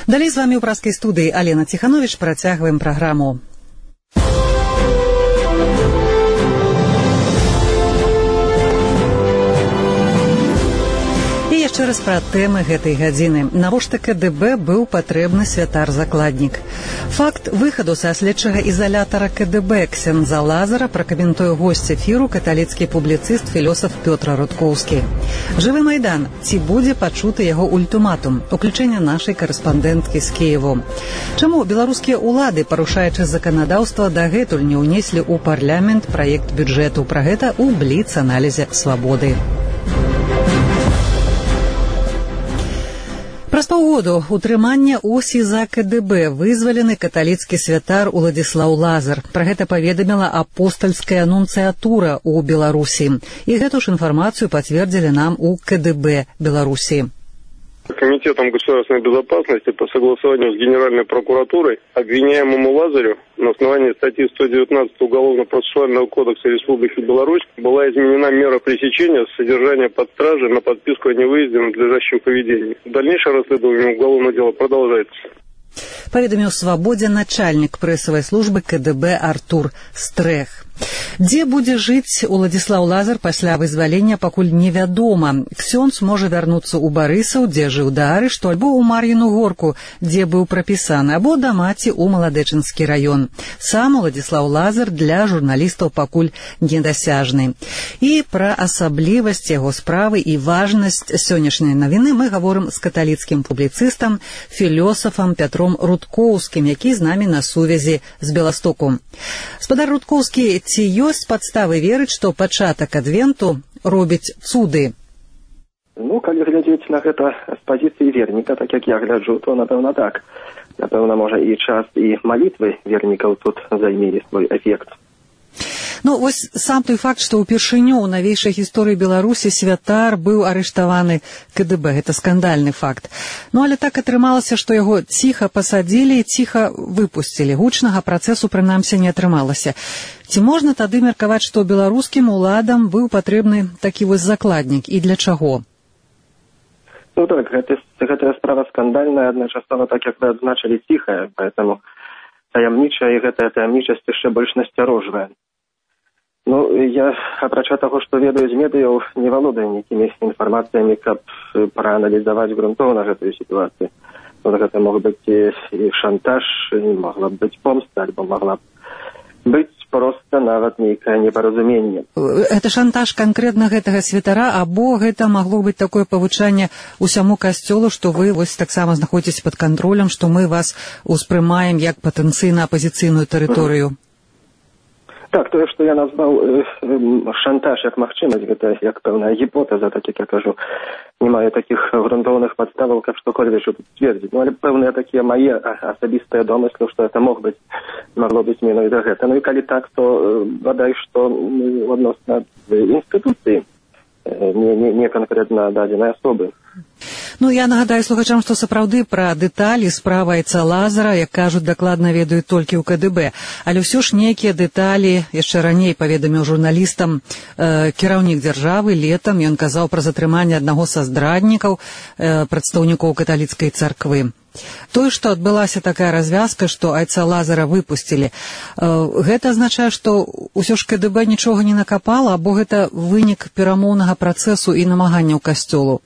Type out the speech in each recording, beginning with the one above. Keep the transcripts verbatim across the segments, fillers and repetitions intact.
Далей з вамі ў праскай студыі Алена Ціхановіч, працягваем праграму. Яшчэ раз пра тэмы гэтай гадзіны. Навошта КДБ быў патрэбны святар-закладнік? Факт выхаду са следчага ізалятара КДБ ксяндза Лазара пракаментуе госць эфіру каталіцкі публіцыст, філёсаф Пётр Рудкоўскі. Жывы Майдан. Ці будзе пачуты яго ультыматум? Уключэнне нашай карэспандэнткі з Кіеву. Чаму беларускія ўлады, парушаючы заканадаўства, дагэтуль не ўнеслі ў парламент праект бюджэту? Пра гэта ў бліц-аналізе «Свабоды». Праз паўгоду утрымання ў СІЗА КДБ вызвалены каталіцкі святар Уладзіслаў Лазар. Пра гэта паведаміла апостальская анунцыятура ў Беларусі. І гэту ж інфармацыю пацвердзілі нам у КДБ Беларусі. Комитетом государственной безопасности по согласованию с Генеральной прокуратурой обвиняемому Лазарю на основании статьи сто девятнадцать Уголовно-процессуального кодекса Республики Беларусь была изменена мера пресечения содержания под стражей на подписку о невыезде в надлежащем поведении. Дальнейшее расследование уголовного дела продолжается. Паведаміў «Свабодзе» начальнік прэсавай службы КДБ Артур Стрэх. Дзе будзе жыць Уладзіслаў Лазар пасля вызвалення, пакуль невядома. Ксёндз можа вярнуцца ў Барысаў, дзе жыў да арышту, альбо ў Мар'іну Горку, дзе быў прапісаны, або да маці ў Маладэчынскі раён. Сам Уладзіслаў Лазар для журналістаў пакуль недасяжны. І пра асаблівасць яго справы і важнасць сённяшняй навіны мы гаворым з каталіцкім публіцыстам, філёсафам Пятром Рудкоўскім, які з намі на сувязі з Беластоку. Спадар Рудкоўскі, ці ёсць падставы верыць, што пачатак адвенту робіць цуды? Ну, калі глядзець на гэта з пазіцыі верніка, так як я гляджу, то, напэўна, так. Напэўна, можа, і час, і малітвы вернікаў тут займелі свой эфект. Ну, вось сам той факт, што ўпершыню ў навейшай гісторыі Беларусі святар быў арыштаваны КДБ. Гэта скандальны факт. Ну, але так атрымалася, што яго ціха пасадзілі і ціха выпусцілі. Гучнага працэсу, прынамсі, не атрымалася. Ці можна тады меркаваць, што беларускім уладам быў патрэбны такі вось закладнік? І для чаго? Ну так, гэта, гэтая справа скандальная, адначасова, так як вы адзначылі, ціхая, поэтому таямнічая, і гэтая таямнічасць яшчэ больш насцярожвае. Ну, я, апрача таго, што ведаю з медыяў, не валодаю нейкімі інфармацыямі, каб прааналізаваць грунтоўна гэтую сітуацыю. Ну, гэта мог быць і шантаж, і могла б быць помста, альбо могла б быць проста нават нейкае непаразуменне. Гэта шантаж канкрэтна гэтага святара, або гэта магло быць такое павучанне ўсяму касцёлу, што вы вось таксама знаходзіцеся пад кантролем, што мы вас успрымаем як патэнцыйна апазіцыйную тэрыторыю? Так, тое, што я назваў э, э, шантаж як магчымасць, гэта як пэўная гіпотэза, так як я кажу, не маю такіх грунтоўных падставаў, каб што-кольвек тут сцвердзіць. Ну, але пэўныя такія мае асабістыя домыслы, што гэта мог быць, магло быць менавіта гэта. Ну і калі так, то э, бадай, што э, адносна інстытуцыі, э, не, не, не канкрэтна дадзенай асобы. Ну, я нагадаю слухачам, што сапраўды пра дэталі справа айца Лазара, як кажуць, дакладна ведаюць толькі ў КДБ. Але ўсё ж нейкія дэталі яшчэ раней паведаміў журналістам э, кіраўнік дзяржавы летам. Ён казаў пра затрыманне аднаго са здраднікаў, э, прадстаўнікоў каталіцкай царквы. Тое, што адбылася такая развязка, што айца Лазара выпусцілі, э, гэта азначае, што ўсё ж КДБ нічога не накапала, або гэта вынік перамоўнага працэсу і намаганняў касцёлу?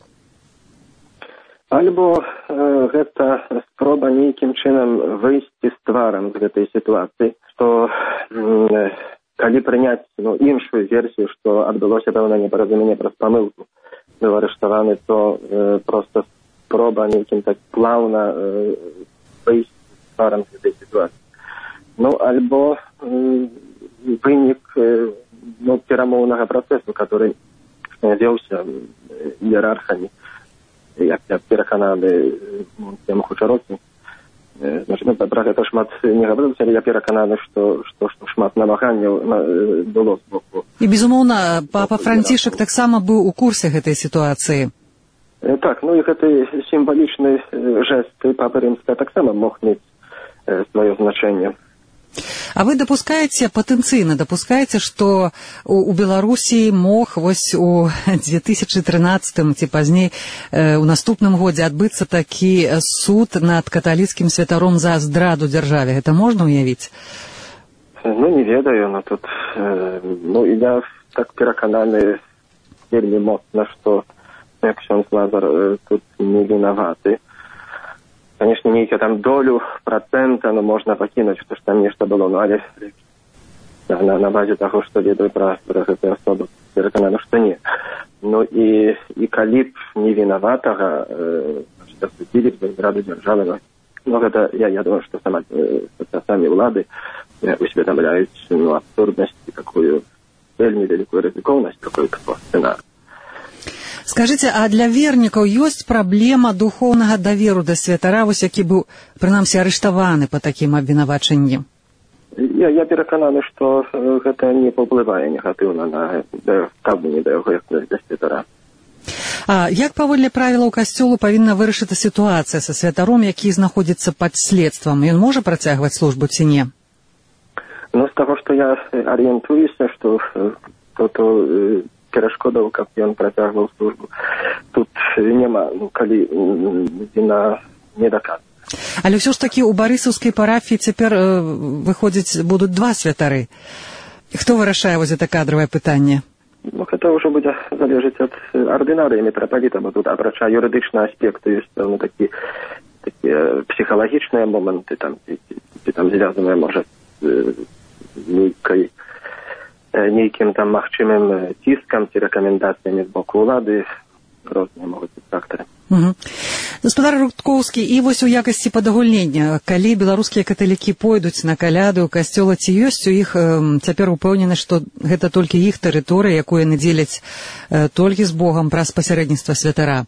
Альбо э, гэта спроба нейкім чынам выйсці з тварам з гэтай сітуацыі, што э, калі прыняць ну, іншую версію, што адбылося пэўна непаразуменне праз памылку, быў арыштаваны, то э, проста спроба нейкім так плаўна э, выйсці з тварам з гэтай сітуацыі. Ну, альбо э, вынік э, ну, перамоўнага працэсу, который вёўся іерархамі, як я перакананы тему Хучарокі. Значит, мы пра гэта шмат не гаварылася, але я перакананы, што, што, што шмат намаганняў было з боку. І, безумоўна, папа Францішак таксама быў у курсе гэтай сітуацыі. Так, ну і гэты сімвалічны жэст папы Рымскага таксама мог мець сваё значэнне. А вы дапускаеце, патэнцыйна дапускаеце, што у, у Беларусі мог вось у две тысячы трынаццатым ці пазней э, у наступным годзе адбыцца такі суд над каталіцкім святаром за здраду дзяржаве. Гэта можна уявіць? Ну, не ведаю, но тут, э, ну, я так перакананы вельмі моцна, што ксёндз Лазар э, тут не вінаваты. Конечно, нейкую там долю процента, ну, можна пакінуць, што ж там нешта было, ну, але на, на базе таго, што ведаю пра, пра гэтую асобу, перакананы, што не. Ну, і, і калі б не вінаватага э, засудзілі б за здраду дзяржавы, ну, ну, гэта, я, я думаю, што сама, э, самі ўлады э, усведамляюць, ну, абсурднасць і такую вельмі вялікую рызыкоўнасць, такой сцэнар. Скажыце, а для вернікаў ёсць праблема духоўнага даверу да святара, вось які быў, прынамсі, арыштаваны па такім абвінавачанні? Я, я перакананы, што гэта не паўплывае негатыўна на стаўленне да яго як да святара. А як паводле правілаў касцёлу павінна вырашыцца сітуацыя са святаром, які знаходзіцца пад следствам? Ён можа працягваць службу ці не? Ну, з таго, што я арыентуюся, што то, то перашкодаў, каб ён працягваў службу, тут няма, ну, калі віна не даказана. Але ўсё ж такі ў барысаўскай парафіі цяпер э, выходзіць будуць два святары. Хто вырашае вось гэта кадравае пытанне? Ну, гэта ўжо будзе залежыць ад ардынарыі мітрапаліта, бо тут апрача юрыдычнага аспекту ёсць пэўны такі такія псіхалагічныя моманты, там, ці, ці там звязаныя, можа, з нейкай нейкім там магчымым ціскам ці рэкамендацыямі з боку ўлады, розныя могуць быць фактары. Угу. Гаспадар Руткоўскі, і вось у якасці падагульнення, калі беларускія каталікі пойдуць на каляду ў касцёла, ці ёсць у іх э, цяпер упэўнены, што гэта толькі іх тэрыторыя, якую яны дзеляць э, толькі з Богам праз пасярэдніцтва святара?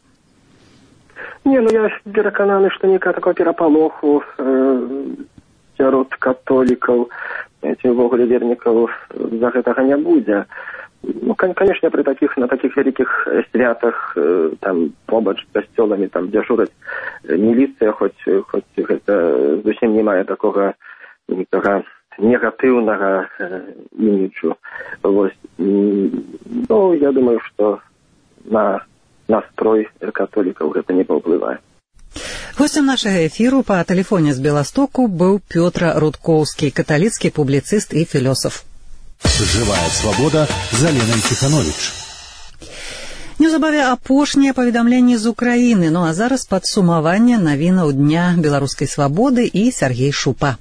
Не, ну я перакананы, што нейкага такого перапалоху э, сярод католікаў ці ўвогуле вернікаў за гэтага не будзе. Ну, конечно, при таких, на таких великих святах э, там побач з касцёламі там дзяжураць міліцыя, хоць, хоць гэта зусім не мае такога нікага негатыўнага э, іміджу. Вось. Ну, я думаю, што на настрой католікаў гэта не паўплывае. Гостем нашага эфіру па тэлефоне з Беластоку быў Пётр Руткоўскі, каталіцкі публіцыст і філосаф. Жывая свабода з Аленай Ціхановіч. Неўзабаве апошнія паведамленні з Украіны, ну а зараз падсумаванне навінаў Дня беларускай свабоды і Сяргей Шупа.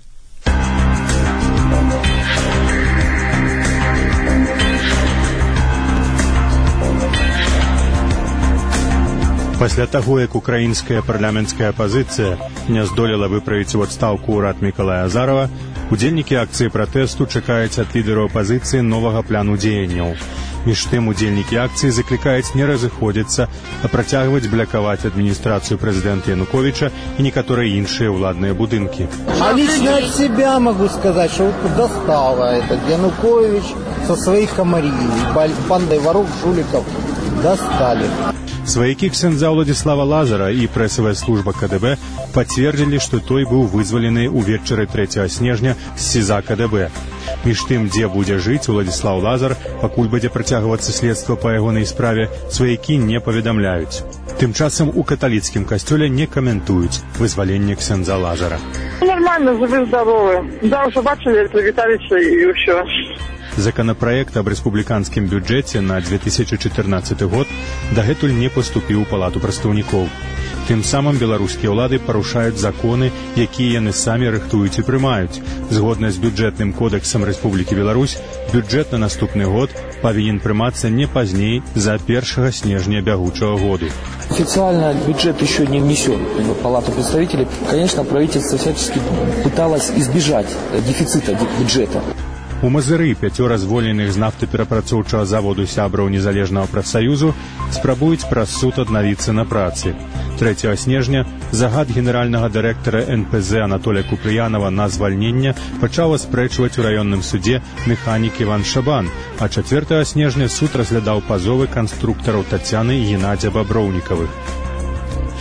Пасля таго, як украінская парламенцкая апазіцыя не здолела выправіць у адстаўку ўрад Мікалая Азарова, удзельнікі акцыі пратэсту чакаюць ад лідараў апазіцыі новага плану дзеянняў. Між тым, удзельнікі акцыі заклікаюць не разыходзіцца, а працягваць блакаваць адміністрацыю прэзідэнта Януковіча і некаторыя іншыя ўладныя будынкі. А лично от себя могу сказать, что вот достало этот Янукович со своей комарией, бандой воров, жуликов достали. Сваякі ксяндза Уладзіслава Лазара і прэсавая служба ка дэ бэ пацвердзілі, што той быў вызвалены ўвечары трэцяга снежня з СІЗА ка дэ бэ. Між тым, дзе будзе жыць Уладзіслаў Лазар, пакуль будзе працягвацца следства па ягонай справе, сваякі не паведамляюць. Тым часам у каталіцкім касцёле не каментуюць вызваленне ксяндза Лазара. Нормально, живы-здоровы. Да, уже бачили Виталича и еще. Законапраект аб рэспубліканскім бюджэце на две тысячи чатырнаццаты год дагэтуль не паступіў у палату прадстаўнікоў. Тым самым беларускія ўлады парушаюць законы, якія яны самі рыхтуюць і прымаюць. Згодна з бюджэтным кодэксам Рэспублікі Беларусь, бюджэт на наступны год павінен прымацца не пазней за первого снежня бягучего года. Официально бюджет еще не внесен в Палату представителей. Конечно, правительство всячески пыталось избежать дефицита бюджета. У Мазыры пяцёра звольненых з нафтаперапрацоўчага заводу сябраў незалежнага прафсаюзу спрабуюць праз суд аднавіцца на працы. трэцяга снежня загад генеральнага дырэктара эн пэ зэ Анатолія Купрыянова на звальненне пачаў аспрэчваць у раённым судзе механік Іван Шабан, а чацвёртага снежня суд разглядаў пазовы канструктараў Тацяны і Геннадзя Баброўнікавых.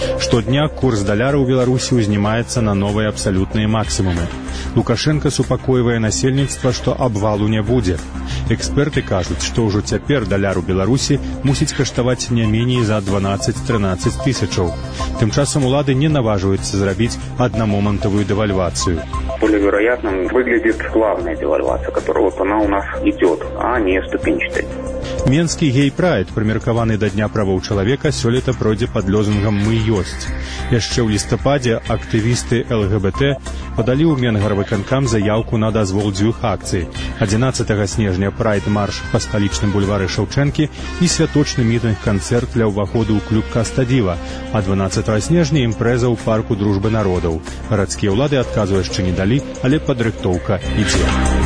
Штодня курс даляра ў Беларусі ўзнімаецца на новыя абсалютныя максімумы. Лукашенко супакойвае насельніцтва, што абвалу не будзе. Эксперты кажуць, што ўжо цяпер даляр у Беларусі мусіць каштаваць не меней за дванаццаць-трынаццаць тысячаў. Тым часам улады не наважваюцца зрабіць аднамомантавую девальвацию. Более вероятным выглядит главная девальвация, которая вот она у нас идет, а не ступенчатая. Менскі гей-прайд, прымеркаваны да Дня правоў чалавека, сёлета пройдзе пад лозунгам «Мы ёсць». Яшчэ ў лістападзе актывісты эл гэ бэ тэ падалі ў Менгарвыканкам заяўку на дазвол дзвюх акцый. адзінаццатага снежня прайд-марш па сталічным бульвары Шаўчэнкі і святочны мітынг-канцэрт для ўваходу ў клуб Кастадзіла, а дванаццатага снежня імпрэза ў парку Дружбы народаў. Гарадскія ўлады адказу яшчэ не далі, але падрыхтоўка ідзе.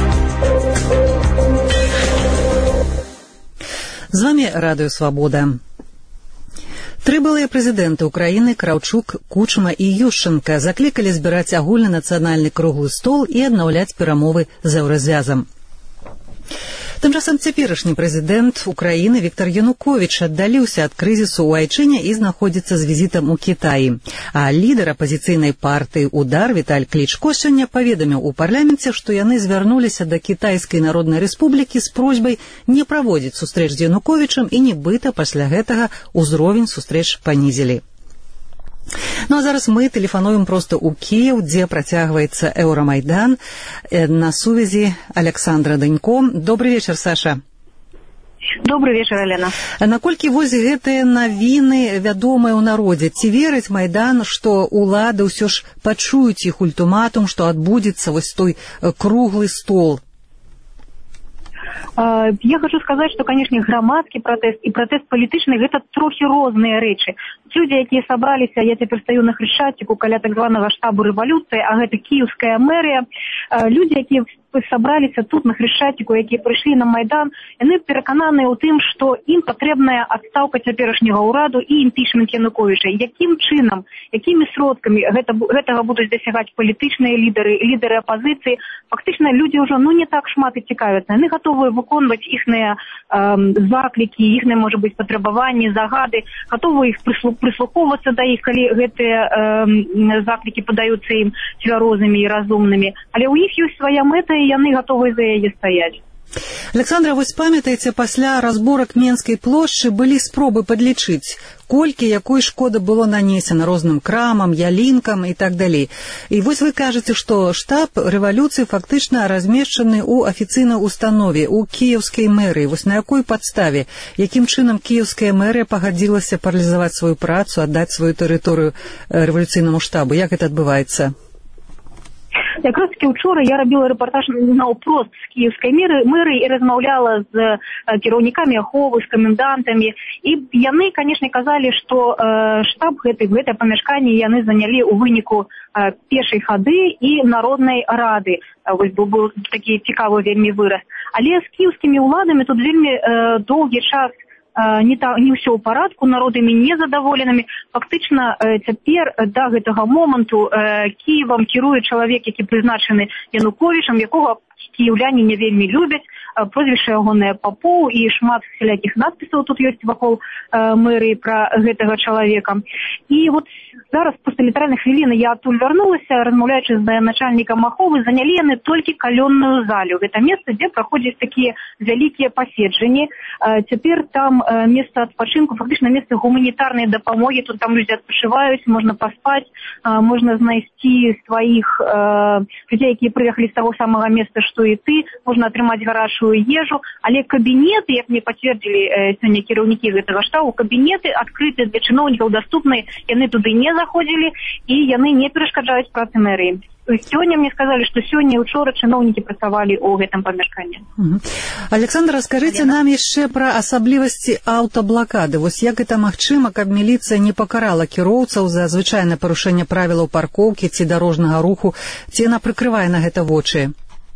З вами Радыё Свабода. Тры былыя прэзідэнты ўкраіны Краўчук, Кучма і Ющенка заклікалі збіраць агульнанацыянальны круглы стол і аднаўляць перамовы з еўразвязам. Тым часам цяперашні прэзідэнт Украіны Віктор Януковіч аддаліўся ад крызісу ў айчыне і знаходзіцца з візітам у Кітаі. А лідар апазіцыйнай партыі «Удар» Віталь Клічко сёння паведаміў у парламенце, што яны звярнуліся да Кітайскай Народнай Рэспублікі з просьбай не праводзіць сустрэч з Януковічам і нібыта пасля гэтага ўзровень сустрэч панізілі. Ну а зараз мы тэлефануем проста ў Кіеў, дзе працягваецца Еўрамайдан. На сувязі Александра Данько. Добрый вечер, Саша. Добрый вечер, Алена. Наколькі вось гэтыя навіны вядомыя ў народзе? Ці верыць Майдан, што ўлады ўсё ж пачуюць іх ультыматум, што адбудзецца вось той круглы стол? Я хочу сказать, что, конечно, громадский протест и протест политичный – это трохи розныя рэчы. Люди, якія сабраліся, я цяпер стаю на Хрещатику каля так званого штабу рэвалюцыі, а гэта кіеўская мэрыя, люди, якія сабраліся тут на Хрещатику, якія прыйшлі на Майдан, яны перакананыя ў тым, што ім патрэбная адстаўка цяперашняга ўраду і імпічмент Януковіча. Якім чынам, якімі сродкамі гэта, гэтага будуць дасягаць палітычныя лідары, лідары апазіцыі, фактычна людзі ўжо ну не так шмат і цікавяцца. Яны гатовыя выконваць іхныя э, заклікі, іхныя, можа быць, патрабаванні, загады, гатовыя іх прыслу, прыслухоўвацца да іх, калі гэтыя э, заклікі падаюцца ім цвярозымі і разумнымі. Але ў іх ёсць свая мэта, і яны гатовыя за яе стаяць. Александра, вось памятаеце, пасля разборак Менскай плошчы былі спробы падлічыць, колькі якой шкоды было нанесена розным крамам, ялінкам і так далей. І вось вы кажаце, што штаб рэвалюцыі фактычна размешчаны ў афіцыйнай установе, у кіеўскай мэрыі. Вось на якой падставе, якім чынам кіеўская мэрыя пагадзілася паралізаваць сваю працу, аддаць сваю тэрыторыю рэвалюцыйнаму штабу? Як гэта адбываецца? Якраз таки учора я робила репортаж наўпрост з кіеўскай мэрыі і размаўляла з кіраўнікамі аховы, з камендантамі. І яны, конечно, казалі, што э, штаб гэты, гэтае памяшканне яны занялі ў выніку э, пешай хады і народнай рады. Вось быў, быў такі цікавы вельмі выраз. Але з кіеўскімі ўладамі тут вельмі э, доўгі час не, та, не ўсё ў парадку, народамі незадаволенымі. Фактычна цяпер да гэтага моманту Кіевам кіруе чалавек, які прызначаны Януковічам, якога кіеўляне не вельмі любяць, прозвішча ягонае Папоў, і шмат всялякіх надпісаў тут ёсць вакол мэрыі пра гэтага чалавека. І вот зараз пасля літаральных хвілін я адтуль вярнулася, размаўляючы з начальнікам аховы, занялі яны толькі калённую залю. Гэта месца, дзе праходзяць такія вялікія паседжанні. Цяпер там месца адпачынку, фактычна месца гуманітарнай дапамогі, тут там людзі адпачываюць, можна паспаць, можна знайсці сваіх людзей, якія прыехалі з таго самага месца, што і ты, можна атрымаць гарачую ежу, але кабінеты, як мне пацвердзілі сёння кіраўнікі гэтага штабу, кабінеты адкрытыя для чыноўнікаў, даступныя, яны туды не заходзілі і яны не перашкаджаюць працы мэрыі. Сёння мне сказалі, што сёння і учора чыноўнікі працавалі ў гэтым памяшканні. Александра, раскажыце нам яшчэ пра асаблівасці аўтаблакады. Вось як гэта магчыма, каб міліцыя не пакарала кіроўцаў за звычайнае парушэнне правілаў паркоўкі ці дарожнага руху, ці яна прыкрывае на гэта вочы?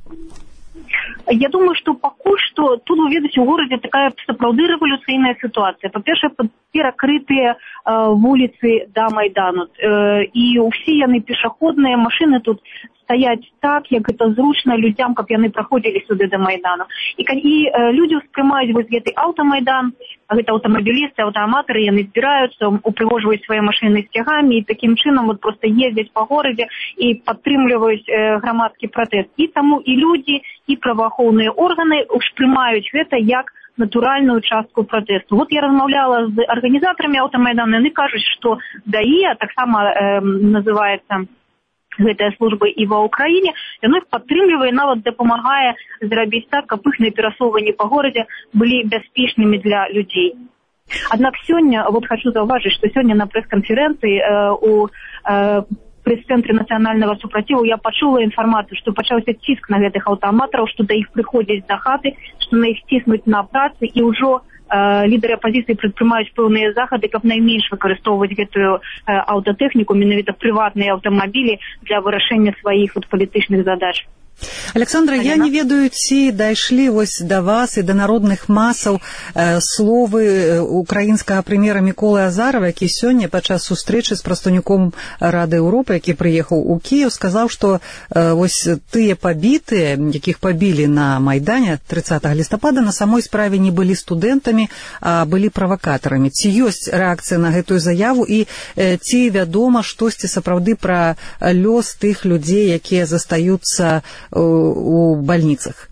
Я думаю, што пакуль што тут, вы ведаеце, у горадзе такая сапраўды рэвалюцыйная сітуацыя. Па-першае, перакрытыя э, вуліцы да Майдану. Э, і ўсе яны пешаходныя, машыны тут стаяць так, як гэта зручна людзям, каб яны праходзілі сюды да Майдану. І, і э, людзі ўспрымаюць вось гэты аўтамайдан гэта аўтамабілісты, аўтааматары, яны збіраюцца, упрыгожваюць свае машыны сцягамі і такім чынам вот проста ездзяць па горадзе і падтрымліваюць э, грамадскі пратэст. І таму і людзі, і праваахоўныя органы успрымаюць гэта як натуральную частку пратэсту. Вот я размаўляла з арганізатарамі аўтамайдану, яны кажуць, што ДАІ, таксама э, называецца гэтая служба і ва ўкраіне, яно іх падтрымлівае, нават дапамагае зрабіць так, каб іх перасоўванні па горадзе былі бяспечнымі для людзей. Аднак сёння, вот хочу заўважыць, што сёння на прэс-канферэнцыі э, у э, прэс-цэнтры нацыянальнага супраціву я пачула інфармацыю, што пачаўся ціск на гэтых аўтааматараў, што да іх прыходзяць да хаты, што на іх ціснуць на працы, і ўжо лідары апазіцыі прадпрымаюць пэўныя захады, каб найменш выкарыстоўваць гэтую аўтатэхніку, менавіта прыватныя аўтамабілі для вырашэння сваіх вот, палітычных задач. Александра, я не ведаю, ці дайшлі вось да вас і да народных масаў э, словы украінскага прэм'ера Міколы Азарова, які сёння падчас сустрэчы з прадстаўніком Рады Еўропы, які прыехаў у Кіеў, сказаў, што э, вось тыя пабітыя, якіх пабілі на Майдане трыццатага лістапада, на самой справе не былі студэнтамі, а былі правакатарамі. Ці ёсць рэакцыя на гэтую заяву і э, ці вядома штосьці сапраўды пра лёс тых людзей, якія застаюцца у больницах?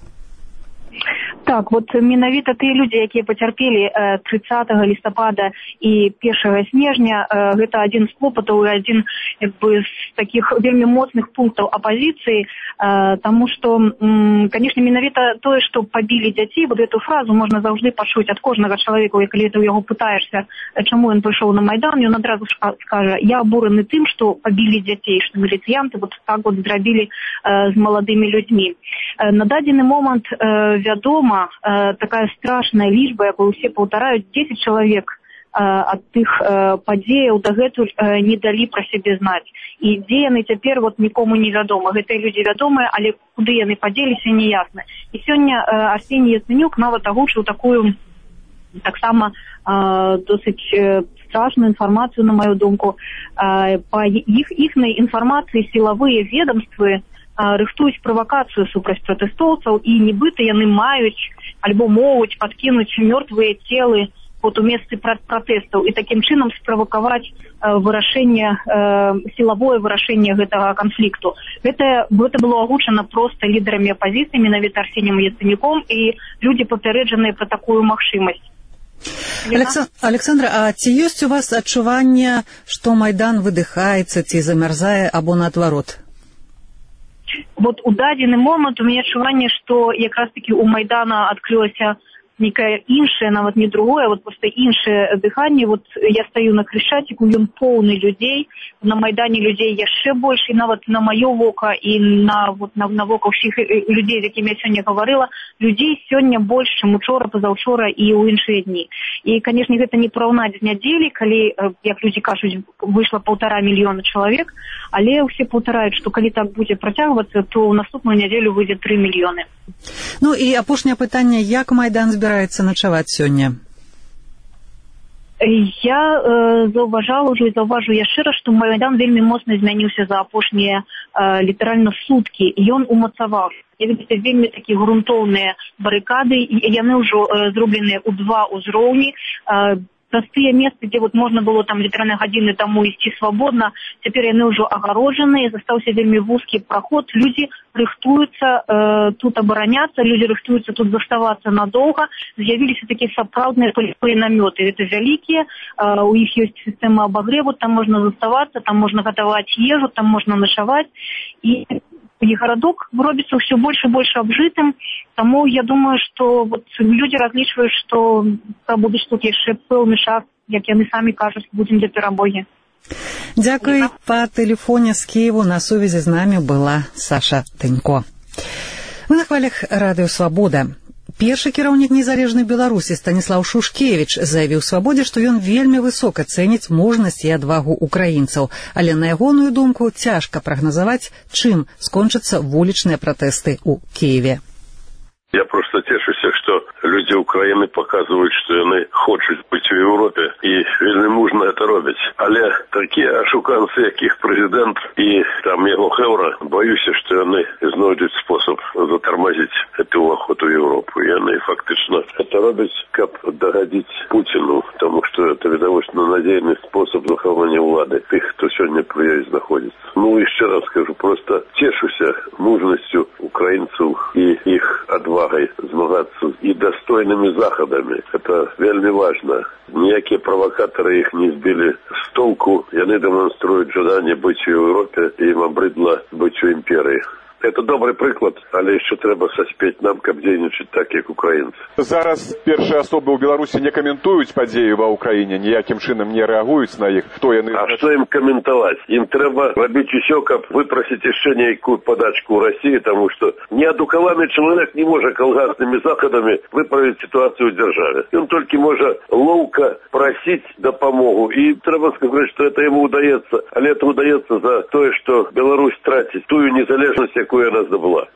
Так, вот менавіта тыя людзі, якія пацярпелі трыццатага лістапада і першага снежня, гэта адзін з клопатаў і адзін як бы, з такіх вельмі моцных пунктаў апазіцыі, таму што, канешне, менавіта тое, што пабілі дзяцей, вот эту фразу можна заўжды пачуць ад кожнага чалавека, калі ты ў яго пытаешся, чаму ён прыйшоў на Майдан, ён адразу скажа, я абураны тым, што пабілі дзяцей, што міліцыянты вот так вот зрабілі з маладымі людзьмі. На дадзены момант вядома, такая страшная лічба, якую ўсе паўтараюць, дзесяць чалавек ад тых падзеяў дагэтуль не далі пра сябе знаць. І дзе яны цяпер, вот нікому не вядома. Гэтыя людзі вядомыя, але куды яны падзеліся, не ясна. І сёння Арсеній Яценюк нават агучыў такую таксама досыць страшную інфармацыю, на маю думку. Па іх іхнай інфармацыі сілавыя ведомствы рыхтуюць правакацыю супраць пратэстоўцаў, і нібыта яны маюць альбо могуць падкінуць мёртвыя целы вот, у месцы пратэстаў і такім чынам справакаваць вырашэнне, сілавое вырашэнне гэтага канфлікту. Гэта, гэта было агучана проста лідарамі апазіцыі, менавіта Арсеніем Яценюком, і людзі папярэджаныя пра такую магчымасць. Алекса... Александра, а ці ёсць у вас адчуванне, што Майдан выдыхаецца ці замярзае або наадварот? Вот у дадзены момант у мяне адчуванне, што якраз таки у Майдана адкрылася некае іншае, нават не другое, вот просто іншае дыханне. Вот я стаю на Хрещатику, ён поўны людзей, на Майдане людзей яшчэ больш, і нават на маё вока і на, вот, на, на вока ўсіх людзей, з якімі я сёння гаварыла, людзей сёння больш, чым учора, пазаўчора і ў іншыя дні. І, канешне, гэта не параўнаць з нядзелі, калі, як людзі кажуць, выйшла паўтара мільёна чалавек, але ўсе паўтараюць, што калі так будзе працягвацца, то ў наступную нядзелю выйдзе тры мільёны. Ну і апошняе пытанне, як Майдан збіраецца начаваць сёння? Я э, заўважала ўжо і заўважу яшчэ раз, што Майдан вельмі моцна змяніўся за апошнія э, літаральна суткі. Ён умацаваўся. Гэта вельмі такія грунтоўныя барыкады, і яны ўжо э, зробленыя ў два ўзроўні. Э, Простыя месцы, дзе вот можна было там літаральна гадзіны таму ісці свабодна, цяпер яны ўжо агароджаныя, застаўся вельмі вузкі праход, людзі рыхтуюцца э, тут абараняцца, людзі рыхтуюцца тут заставацца надоўга, з'явіліся такія сапраўдныя полевыя намёты, гэта вялікія, э, у іх ёсць сістэма абагреву, там можна заставацца, там можна гатаваць ежу, там можна начаваць, і і гарадок робіцца ўсё больш і больш абжытым, таму я думаю, што вот, людзі разлічваюць, што будуць тут яшчэ пэўны час, як яны самі кажуць, будзем да перамогі. Дзякуй. Па тэлефоне з Кіеву на сувязі з намі была Саша Тынько. Мы на хвалях радыё «Свабода». Першы кіраўнік незалежнай Беларусі Станіслаў Шушкевіч заявіў «Свабодзе», што ён вельмі высока цэніць мужнасць і адвагу украінцаў, але на ягоную думку цяжка прагназаваць, чым скончацца вулічныя пратэсты ў Кіеве. Я просто тешусь, что люди Украины показывают, что они хотят быть в Европе и вельми мужно это робят. Але такие ошуканцы, как их президент и там его хевра, боюсь, что они знайдут способ затормозить эту охоту в Европу. И они фактично это робят, как догодить Путину, потому что это довольно надежный способ захоронения влады тех, кто сегодня при находится. Ну, еще раз скажу, просто тешусь мужностью украинцев и их отвагой змагаться и достойными заходами. Это вельми важно. Никакие провокаторы их не сбили с толку, и они демонструют желание быть в Европе, и им обрыдло быть в империи. Это добрый приклад, але ще треба саспеть нам, каб дзейнічаць так, як украінцы. Зараз першыя асобы ў Беларусі не каментуюць падзеі ва ўкраіне, ніякім чынам не рэагуюць на іх. Хто яны? А што ім каментаваць? Ім трэба рабіць усё, каб выпрасіць яшчэ нейкую падачку ў Расіі, таму што неадукаваны чалавек не можа калгаснымі захадамі выправіць сітуацыю ў дзяржаве. Ён толькі можа лоўка прасіць дапамогу. І трэба сказаць, што это яму удаецца. Але это удаецца за тое, што Беларусь траціць тую незалежнасць, якую яна здабыла.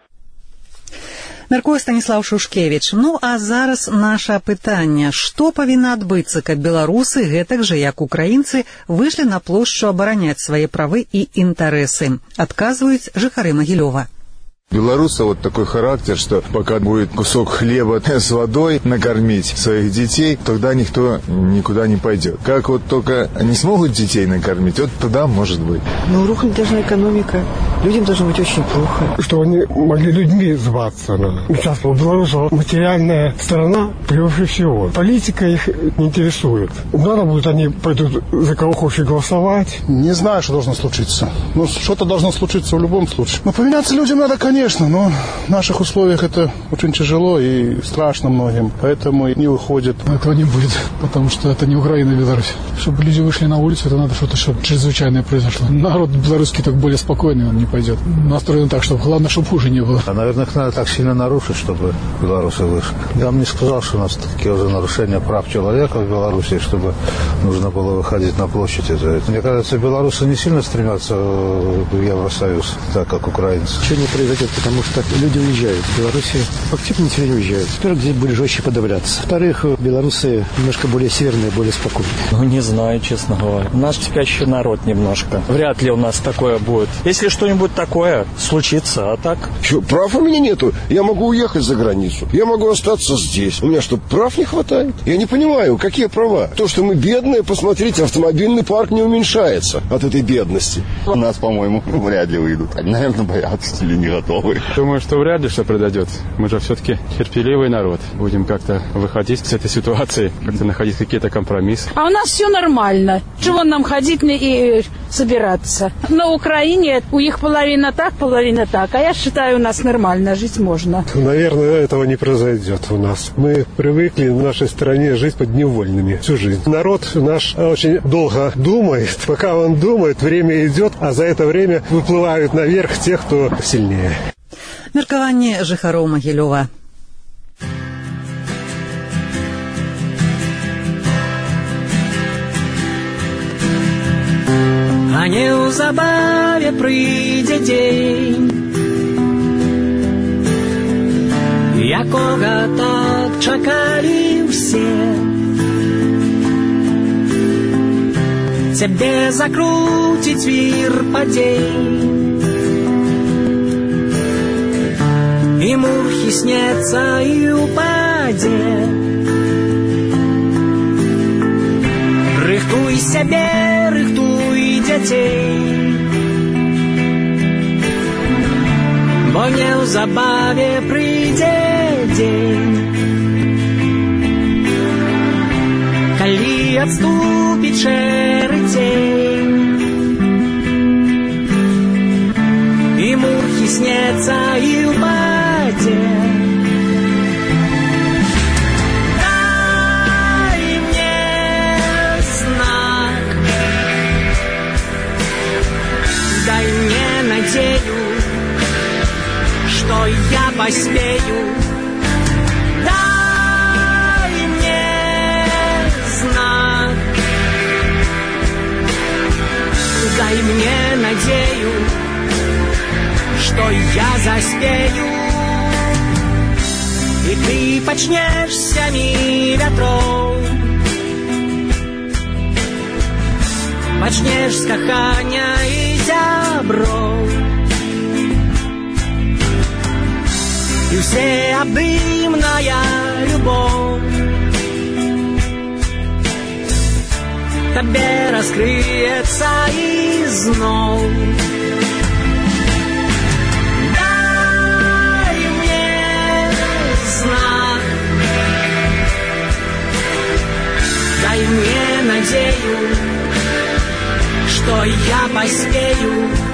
Мяркуе Станіслав Шушкевіч. Ну, а зараз наша пытанне. Што павінна адбыцца, каб беларусы, гэтак жа, як украінцы, выйшлі на плошчу абараняць свае правы і інтарэсы? Адказваюць жыхары Магілёва. Белоруса вот такой характер, что пока будет кусок хлеба с водой накормить своих детей, тогда никто никуда не пойдет. Как вот только не смогут детей накормить, вот тогда может быть. Ну, рухнуть должна экономика. Людям должно быть очень плохо. Что они могли людьми зваться. Да. Сейчас у белорусов материальная сторона превыше всего. Политика их не интересует. Надо будет, они пойдут за кого хочешь голосовать. Не знаю, что должно случиться. Ну, что-то должно случиться в любом случае. Но поменяться людям надо, конечно. Конечно, но в наших условиях это очень тяжело и страшно многим, поэтому не выходит. Этого не будет, потому что это не Украина и Беларусь. Чтобы люди вышли на улицу, это надо что-то, чтобы чрезвычайное произошло. Народ белорусский так более спокойный, он не пойдет. Настроен так, чтобы главное, чтобы хуже не было. А, наверное, их надо так сильно нарушить, чтобы белорусы вышли. Я вам не сказал, что у нас такие уже нарушения прав человека в Беларуси, чтобы нужно было выходить на площадь. Мне кажется, белорусы не сильно стремятся в Евросоюз, так как украинцы. Ничего не произойдет, потому что люди уезжают. В Беларуси активно население уезжает. Во-первых, здесь будет жестче подавляться. Во-вторых, белорусы немножко более северные, более спокойные. Ну, не знаю, честно говоря. Наш спящий народ немножко. Вряд ли у нас такое будет. Если что-нибудь такое случится, а так... Что, прав у меня нету? Я могу уехать за границу. Я могу остаться здесь. У меня что, прав не хватает? Я не понимаю, какие права? То, что мы бедные, посмотрите, автомобильный парк не уменьшается от этой бедности. У нас, по-моему, вряд ли выйдут. Они, наверное, боятся или не готовы. Думаю, что вряд ли что произойдет. Мы же все-таки терпеливый народ. Будем как-то выходить с этой ситуации, как-то находить какие-то компромиссы. А у нас все нормально. Чего нам ходить и собираться? На Украине у них половина так, половина так. А я считаю, у нас нормально жить можно. Наверное, этого не произойдет у нас. Мы привыкли в нашей стране жить подневольными всю жизнь. Народ наш очень долго думает. Пока он думает, время идет, а за это время выплывают наверх те, кто сильнее. Меркаванне жыхароў Магілёва. А неўзабаве прыйдзе дзень, якога так чакалі ўсе. Цябе закруціць вір падзей, і мухі снецца і ўпадзе. Рыхтуй сябе, рыхтуй дзяцей, бо неўзабаве прыйдзе дзень, калі адступіць шэры цень, і мухі снецца і ўпадзе. Дай мне знак, дай мне надею, что я поспею. Дай мне знак, дай мне надею, что я заспею. і ты пачнеш з сямі вятроў. Пачнеш з кахання і сяброў. І ўсеабдымная любоў табе раскрыецца ізноў. Дай мне знак, дай мне надею, что я поспею.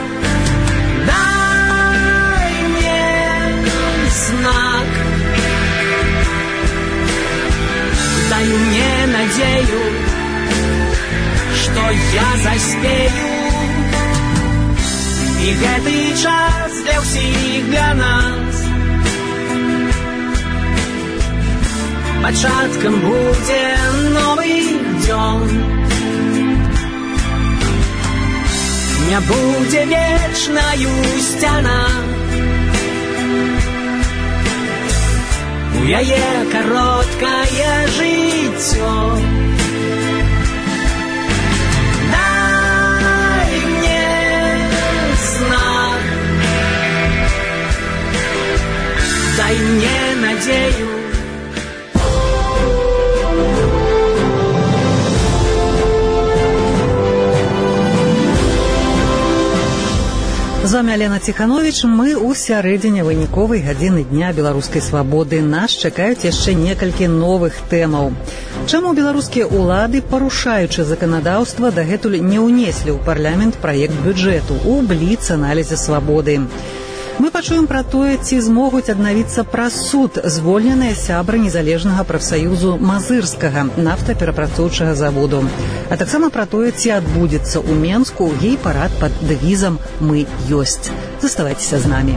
Дай мне знак, дай мне надею, что я заспею. И гэты час для ўсіх для нас пачаткам будзе новы дзён. Не будзе вечнаю сцяна, у яе кароткае жыццё. Дай мне знак, дай мне надею. З вами Алена Ціханович. Мы ў сярэдзіне выніковай гадзіны дня беларускай свабоды. Нас чакаюць яшчэ некалькі новых тэмаў. Чаму беларускія ўлады, парушаючы заканадаўства, дагэтуль не ўнеслі ў парламент праект бюджэту у бліц-аналізе свабоды? Мы пачуем пра тое, ці змогуць аднавіцца праз суд звольненыя сябры незалежнага прафсаюзу Мазырскага нафтаперапрацоўчага заводу. А таксама пра тое, ці адбудзецца ў Менску гей-парад пад дэвізам «Мы ёсць». Заставайцеся з намі.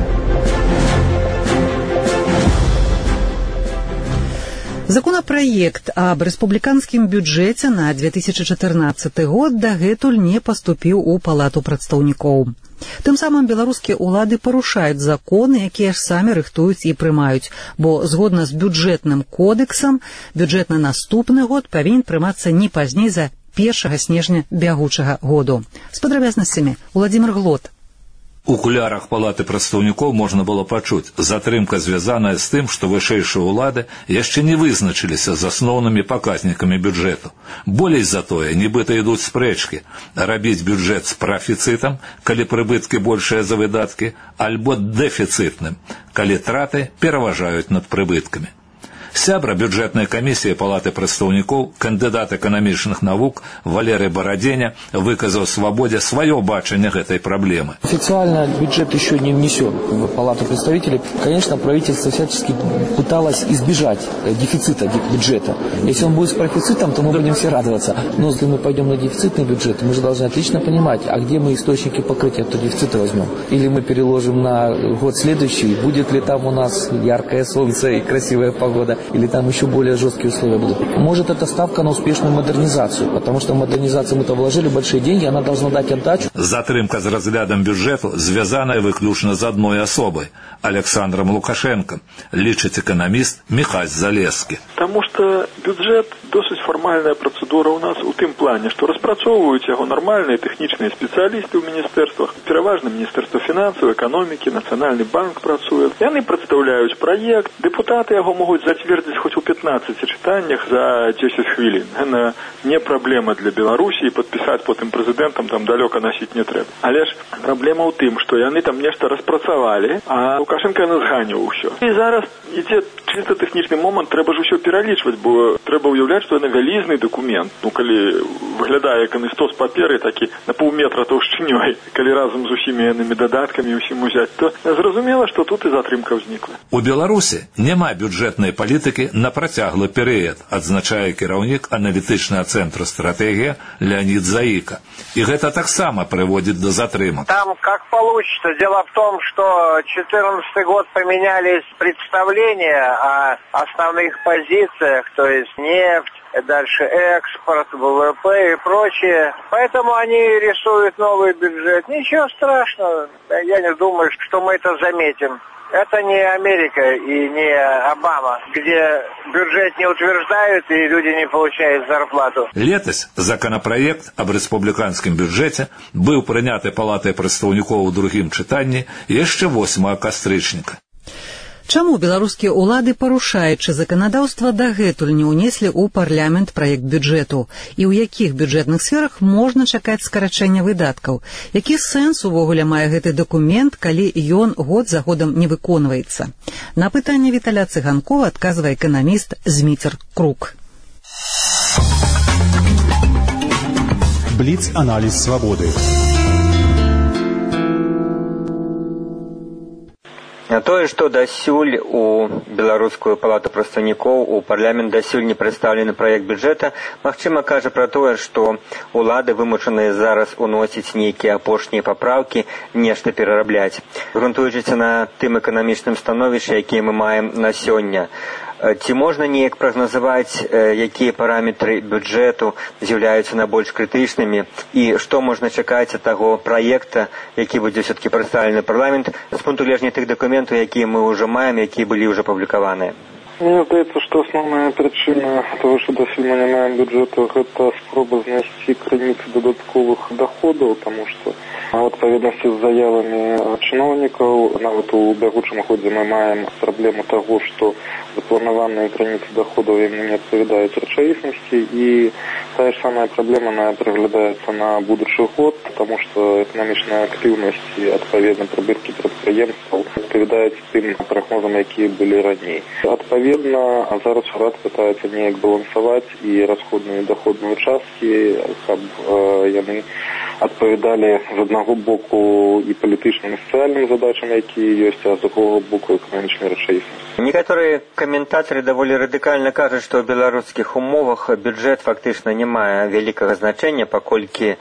Законапраект аб рэспубліканскім бюджэце на две тысячы чатырнаццаты год дагэтуль не паступіў у палату прадстаўнікоў. Тым самым беларускія ўлады парушаюць законы, якія ж самі рыхтуюць і прымаюць, бо згодна з бюджэтным кодэксам бюджэт на наступны год павінен прымацца не пазней за першага снежня бягучага году. З падрабязнасцямі Владзімир Глот. У кулярах палаты прадстаўнікоў можна было пачуць, затрымка звязаная з тым, што вышэйшыя ўлады яшчэ не вызначыліся з асноўнымі паказнікамі бюджэту. Болей за тое, нібыта ідуць спрэчкі, рабіць бюджэт з прафіцытам, калі прыбыткі большыя за выдаткі, альбо дэфіцытным, калі траты пераважаюць над прыбыткамі. Сябра бюджэтнай камісіі палаты прадстаўнікоў, кандыдат эканамічных навук Валерий Бороденя выказаў свабодзе свое бачанне гэтай проблемы. Официально бюджет еще не внесен в палату представителей. Конечно, правительство всячески пыталось избежать дефицита бюджета. Если он будет с профицитом, то мы будем все радоваться. Но если мы пойдем на дефицитный бюджет, мы же должны отлично понимать, а где мы источники покрытия этого дефицита возьмем. Или мы переложим на год следующий, будет ли там у нас яркое солнце и красивая погода, или там еще более жесткие условия будут. Может, это ставка на успешную модернизацию, потому что в модернизацию мы-то вложили большие деньги, она должна дать отдачу. Затрымка з разглядам бюджэту звязаная выключна з адной асобай – Александром Лукашенком, лічыць эканаміст Михась Залескі. Потому что бюджет досыць фармальная процедура у нас у тым плане, что распрацоўваюць яго нормальные тэхнічныя спецыялісты ў міністэрствах, пераважна Міністэрства фінансаў, эканомікі, Нацыянальны банк працуе. Яны прадстаўляюць праект, дэпутаты яго могуць зацвердзіць хоць у пятнаццаці чытаннях за дзесяць хвілін. Гэта не праблема для Беларусі, падпісаць потым прэзідэнтам там далёка насіць не трэба. Але ж праблема ў тым, што яны там нешта распрацавалі, а Лукашенко яны зганіў усё. І зараз ідзе чыста тэхнічны момант, трэба ж усё пералічваць, бо трэба ўяўляць, што яны вялізны дакумент. Ну, калі выглядае як аныстос паперы, такі на паўметра таўшчынёй, калі разам з усімі янымі дадаткамі ўсім узяць, то зразумела, што тут і затрымка ўзнікла. У Беларусі няма бюджэтнай палітыкі палітыкі на працяглы перыяд, адзначае кіраўнік аналітычнага цэнтру «Стратегія» Леонид Заика. И это таксама приводит до затрымок. Там как получится. Дело в том, что четырнадцатый год поменялись представления о основных позициях, то есть нефть, дальше экспорт, ВВП и прочее. Поэтому они рисуют новый бюджет. Ничего страшного. Я не думаю, что мы это заметим. Это не Америка и не Обама, где бюджет не утверждают и люди не получают зарплату. Летась законопроект об республиканском бюджете был прыняты Палатай прадстаўнікоў у другім чытанні яшчэ восьмага кастрычніка. Чаму беларускія ўлады, парушаючы заканадаўства, дагэтуль не ўнеслі ў парламент праект бюджэту? І ў якіх бюджэтных сферах можна чакаць скарачэння выдаткаў? Які сэнс увогуле мае гэты дакумент, калі ён год за годам не выконваецца? На пытанне Віталя Цыганкова адказвае эканаміст Зміцер Крук. Бліц-аналіз свабоды. Тое, што дасюль у Беларускую палату прадстаўнікоў, у парламент дасюль не прадстаўлены праект бюджэта, магчыма, кажа пра тое, што ўлады вымушаныя зараз уносіць нейкія апошнія папраўкі, нешта перарабляць. Грунтуючыся на тым эканамічным становішчы, якія мы маем на сёння, ці можна неяк прагназаваць, якія параметры бюджэту з'яўляюцца найбольш крытычнымі і што можна чакаць ад таго праекта, які будзе ўсё-такі прадстаўлены парламент з пункту гледжання тых дакументаў, якія мы ўжо маем, якія былі ўжо публікаваныя? Мне здаецца, што асноўная прычына того, што дасюль мы не маем бюджэту, гэта спроба знайсці крыніцы дадатковых доходаў, таму што в адпаведнасці з заявамі чыноўнікаў, нават у бягучым годзе мы маем праблему таго, што запланаваныя крыніцы доходаў ім не адпавядаюць рэчаіснасці, і тая ж самая праблема праглядаецца на будучы год, таму што эканамічная актыўнасць і адпаведна прыбыткі прадпрыемстваў адпавядаюць тым прагнозам, якія былі раней. Адпаведна, зараз урад пытаецца неяк балансаваць і расходную і доходную часткі, каб яны адпавядалі з аднаго боку і палітычным і сацыяльным задачам, якія ёсць, а з другого боку эканамічнай рэчаіснасці. Некаторыя каментатары даволі радыкальна кажуць, што ў беларускіх умовах бюджэт фактычна не мае вялікага значэння, паколькі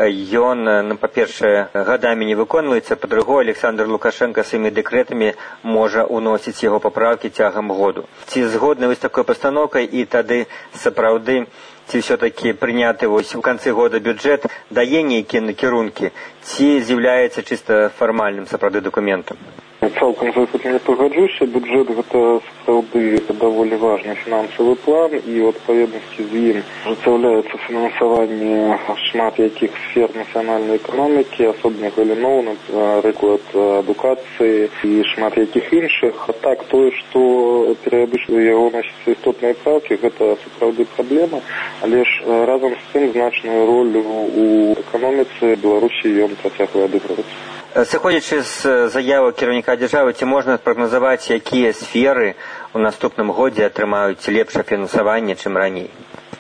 ён, ну, па-першае, гадамі не выконваецца, па-другое, Александр Лукашенко сваімі дэкрэтамі можа уносіць яго папраўкі цягам году. Ці згодны вы з такой пастаноўкай, і тады сапраўды ці ўсё-такі прыняты вось у канцы года бюджэт дае нейкія накірункі, ці з'яўляецца чыста фармальным сапраўды дакументам? Цалкам за гэта не пагаджуся. Бюджэт гэта сапраўды даволі важны фінансавы план, і ў адпаведнасці з ім ажыццяўляецца фінансаванне шмат якіх сфер нацыянальнай эканомікі, асобных галіноў, напрыклад, адукацыі і шмат якіх іншых. А так, тое, што перыядычна яго носіцца істотныя правкі, гэта сапраўды праблема, але ж разам з тым значную ролю у эканоміцы Беларусі ён працягвае адыгрываць. Сыходзячы з заявы кіраўніка дзяржавы, ці можна прагназаваць, якія сферы ў наступным годзе атрымаюць лепшае фінансаванне, чым раней?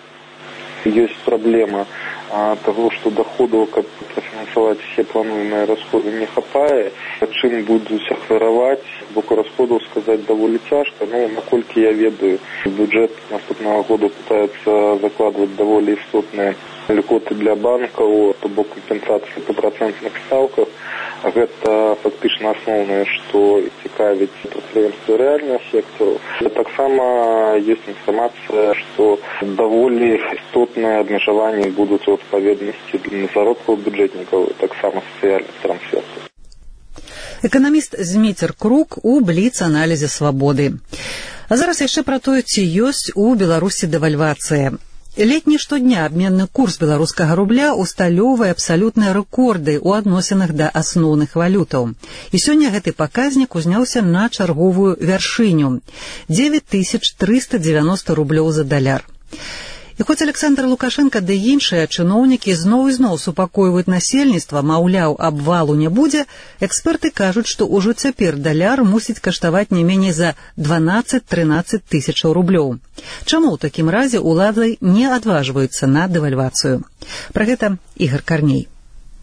Ёсць праблема того, што доходаў, каб профінансаваць все плануемыя расходы, не хапае. Чым будуць ахвяраваць, боку расходаў сказаць даволі цяжка, но наколькі я ведаю, бюджэт наступнага года пытаецца закладваць даволі істотныя льготы для банкаў, то бок кампенсацыі па працэнтных стаўках. Гэта фактычна асноўнае, што цікавіць прадпрыемствы рэальнага сектару. Таксама ёсць інфармацыя, што даволі істотныя абмежаванні будуць у адпаведнасці заробкаў бюджэтнікаў, таксама сацыяльных трансфертаў. Эканаміст Зміцер Крук у бліц-аналізе свабоды. А зараз яшчэ пра тое, ці ёсць у Беларусі дэвальвацыя. Летні штодня абменны курс беларускага рубля усталёўвае абсалютныя рэкорды ў адносінах да асноўных валютаў. І сёння гэты паказнік узняўся на чарговую вяршыню – дзевяць тысяч трыста дзевяноста рублёў за даляр. І хоць Александр Лукашенко ды іншыя чыноўнікі зноў і зноў супакойваюць насельніцтва, маўляў, абвалу не будзе, эксперты кажуць, што ўжо цяпер даляр мусіць каштаваць не меней за дванаццаць-трынаццаць тысячаў рублёў. Чаму ў такім разе ўлады не адважваюцца на дэвальвацыю? Пра гэта Ігор Карней.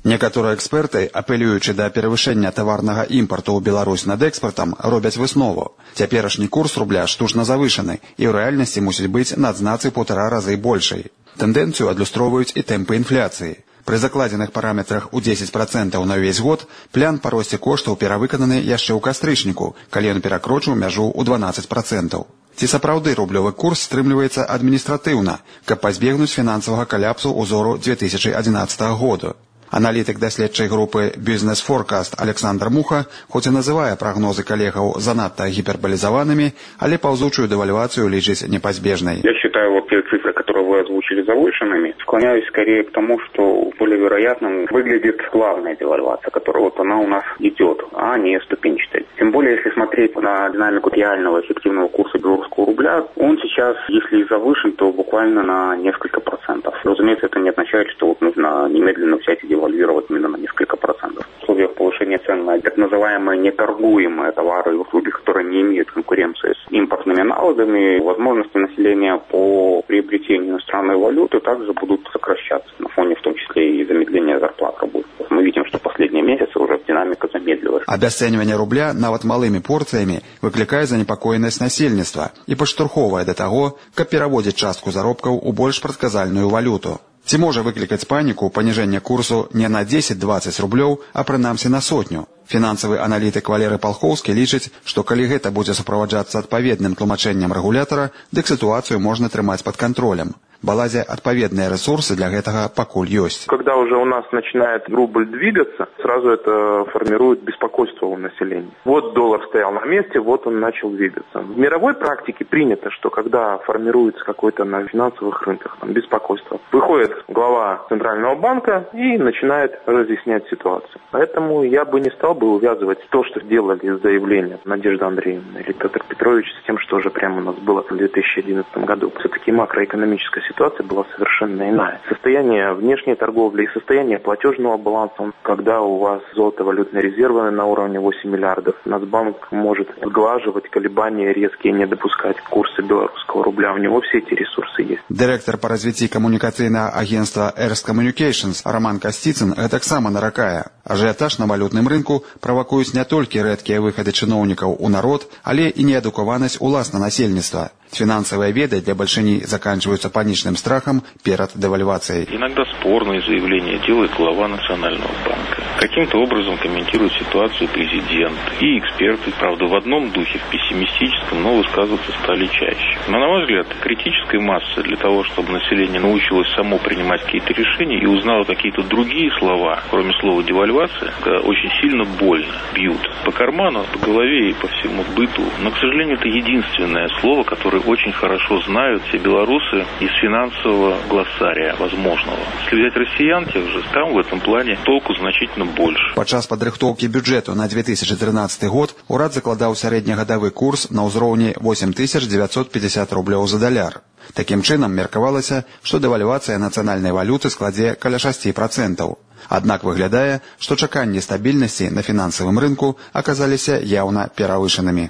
Некаторыя эксперты, апелюючы да перавышэння таварнага імпарту ў Беларусь над экспартам, робяць выснову. Цяперашні курс рубля штучна завышаны і ў рэальнасці мусіць быць на адзнацы паўтара разы большай. Тэндэнцыю адлюстроўваюць і тэмпы інфляцыі. Пры закладзеных параметрах у дзесяць працэнтаў на ўвесь год план па росце коштаў перавыкананы яшчэ ў кастрычніку, калі ён перакрочыў мяжу ў дванаццаць працэнтаў. Ці сапраўды рублёвы курс стрымліваецца адміністратыўна, каб пазбегнуць фінансавага каляпсу ўзору дзве тысячы адзінаццатага году. Аналітык даследчай групы Business Forecast Александр Муха, хоць і называе прагнозы калегаў занадта гіперболізаванымі, але паўзучую девальвацию лічыць непазбежной. Я считаю, вот те цифры, которые вы озвучили, завышенными. Склоняюсь скорее к тому, что более вероятным выглядит плавная девальвация, которая вот она у нас идет, а не ступенчатая. Тем более, если смотреть на динамику реального эффективного курса белорусского рубля, он сейчас, если и завышен, то буквально на несколько процентов. Разумеется, это не означает, что вот нужно немедленно взять и девальвировать именно на несколько процентов. В условиях повышения цен на так называемые неторгуемые товары и услуги, которые не имеют конкуренции с импортными аналогами, возможности населения по приобретению иностранной валюты также будут сокращаться на фоне в том числе и замедления зарплат работников. Мы видим, что последние месяцы уже динамика замедлилась. Абясцэньванне рубля нават малымі порцыямі выклікае занепакоенасць насельніцтва і падштурхоўвае да таго, каб пераводзіць частку заробкаў у больш прадказальную валюту. Ці можа выклікаць паніку паніжэнне курсу не на дзесяць-дваццаць рублёў, а прынамсі на сотню. Фінансавы аналітык Валерый Палхоўскі лічыць, што калі гэта будзе суправаджацца адпаведным тлумачэннем рэгулятара, дык сітуацыю можна трымаць пад кантролем. Балазе отповедные ресурсы для этого покуль есть. Когда уже у нас начинает рубль двигаться, сразу это формирует беспокойство у населения. Вот доллар стоял на месте, вот он начал двигаться. В мировой практике принято, что когда формируется какое-то на финансовых рынках там, беспокойство, выходит глава Центрального банка и начинает разъяснять ситуацию. Поэтому я бы не стал бы увязывать то, что сделали из заявления Надежда Андреевна или Петр Петрович, с тем, что уже прямо у нас было в две тысячи одиннадцатом году. Все-таки макроэкономическая ситуация была совершенно иная. Состояние внешней торговли и состояние платежного баланса, когда у вас золото-валютные резервы на уровне восемь миллиардов, Нацбанк может сглаживать колебания резкие, не допускать курса белорусского рубля. У него все эти ресурсы есть. Директор по развитию коммуникационного агентства Erst Communications Роман Костицын гэтаксама наракае. Ажиотаж на валютным рынку правакуюць не толькі рэдкія выхады чыноўнікаў у народ, але і неадукаванасць уласна насельніцтва. Финансовые веды для большиней заканчиваются паничным страхом перед девальвацией. Иногда спорные заявления делает глава Национального банка. Каким-то образом комментирует ситуацию президент и эксперты. Правда, в одном духе, в пессимистическом, но высказываться стали чаще. Но, на мой взгляд, критической массы для того, чтобы население научилось само принимать какие-то решения и узнало какие-то другие слова, кроме слова девальвация, очень сильно больно бьют по карману, по голове и по всему быту. Но, к сожалению, это единственное слово, которое очень хорошо знают все белорусы из финансового глоссария возможного. Если взять россиян тех же, там в этом плане толку значительно больше. Падчас падрыхтоўкі бюджэту на две тысячи тринадцатый год урад закладаў сярэднегадавы курс на ўзроўні восемь тысяч девятьсот пятьдесят рублёў за даляр. Такім чынам меркавалася, што дэвальвацыя нацыянальнай валюты складзе каля шасці працэнтаў. Аднак выглядае, што чаканні стабільнасці на фінансавым рынку аказаліся яўна перавышанымі.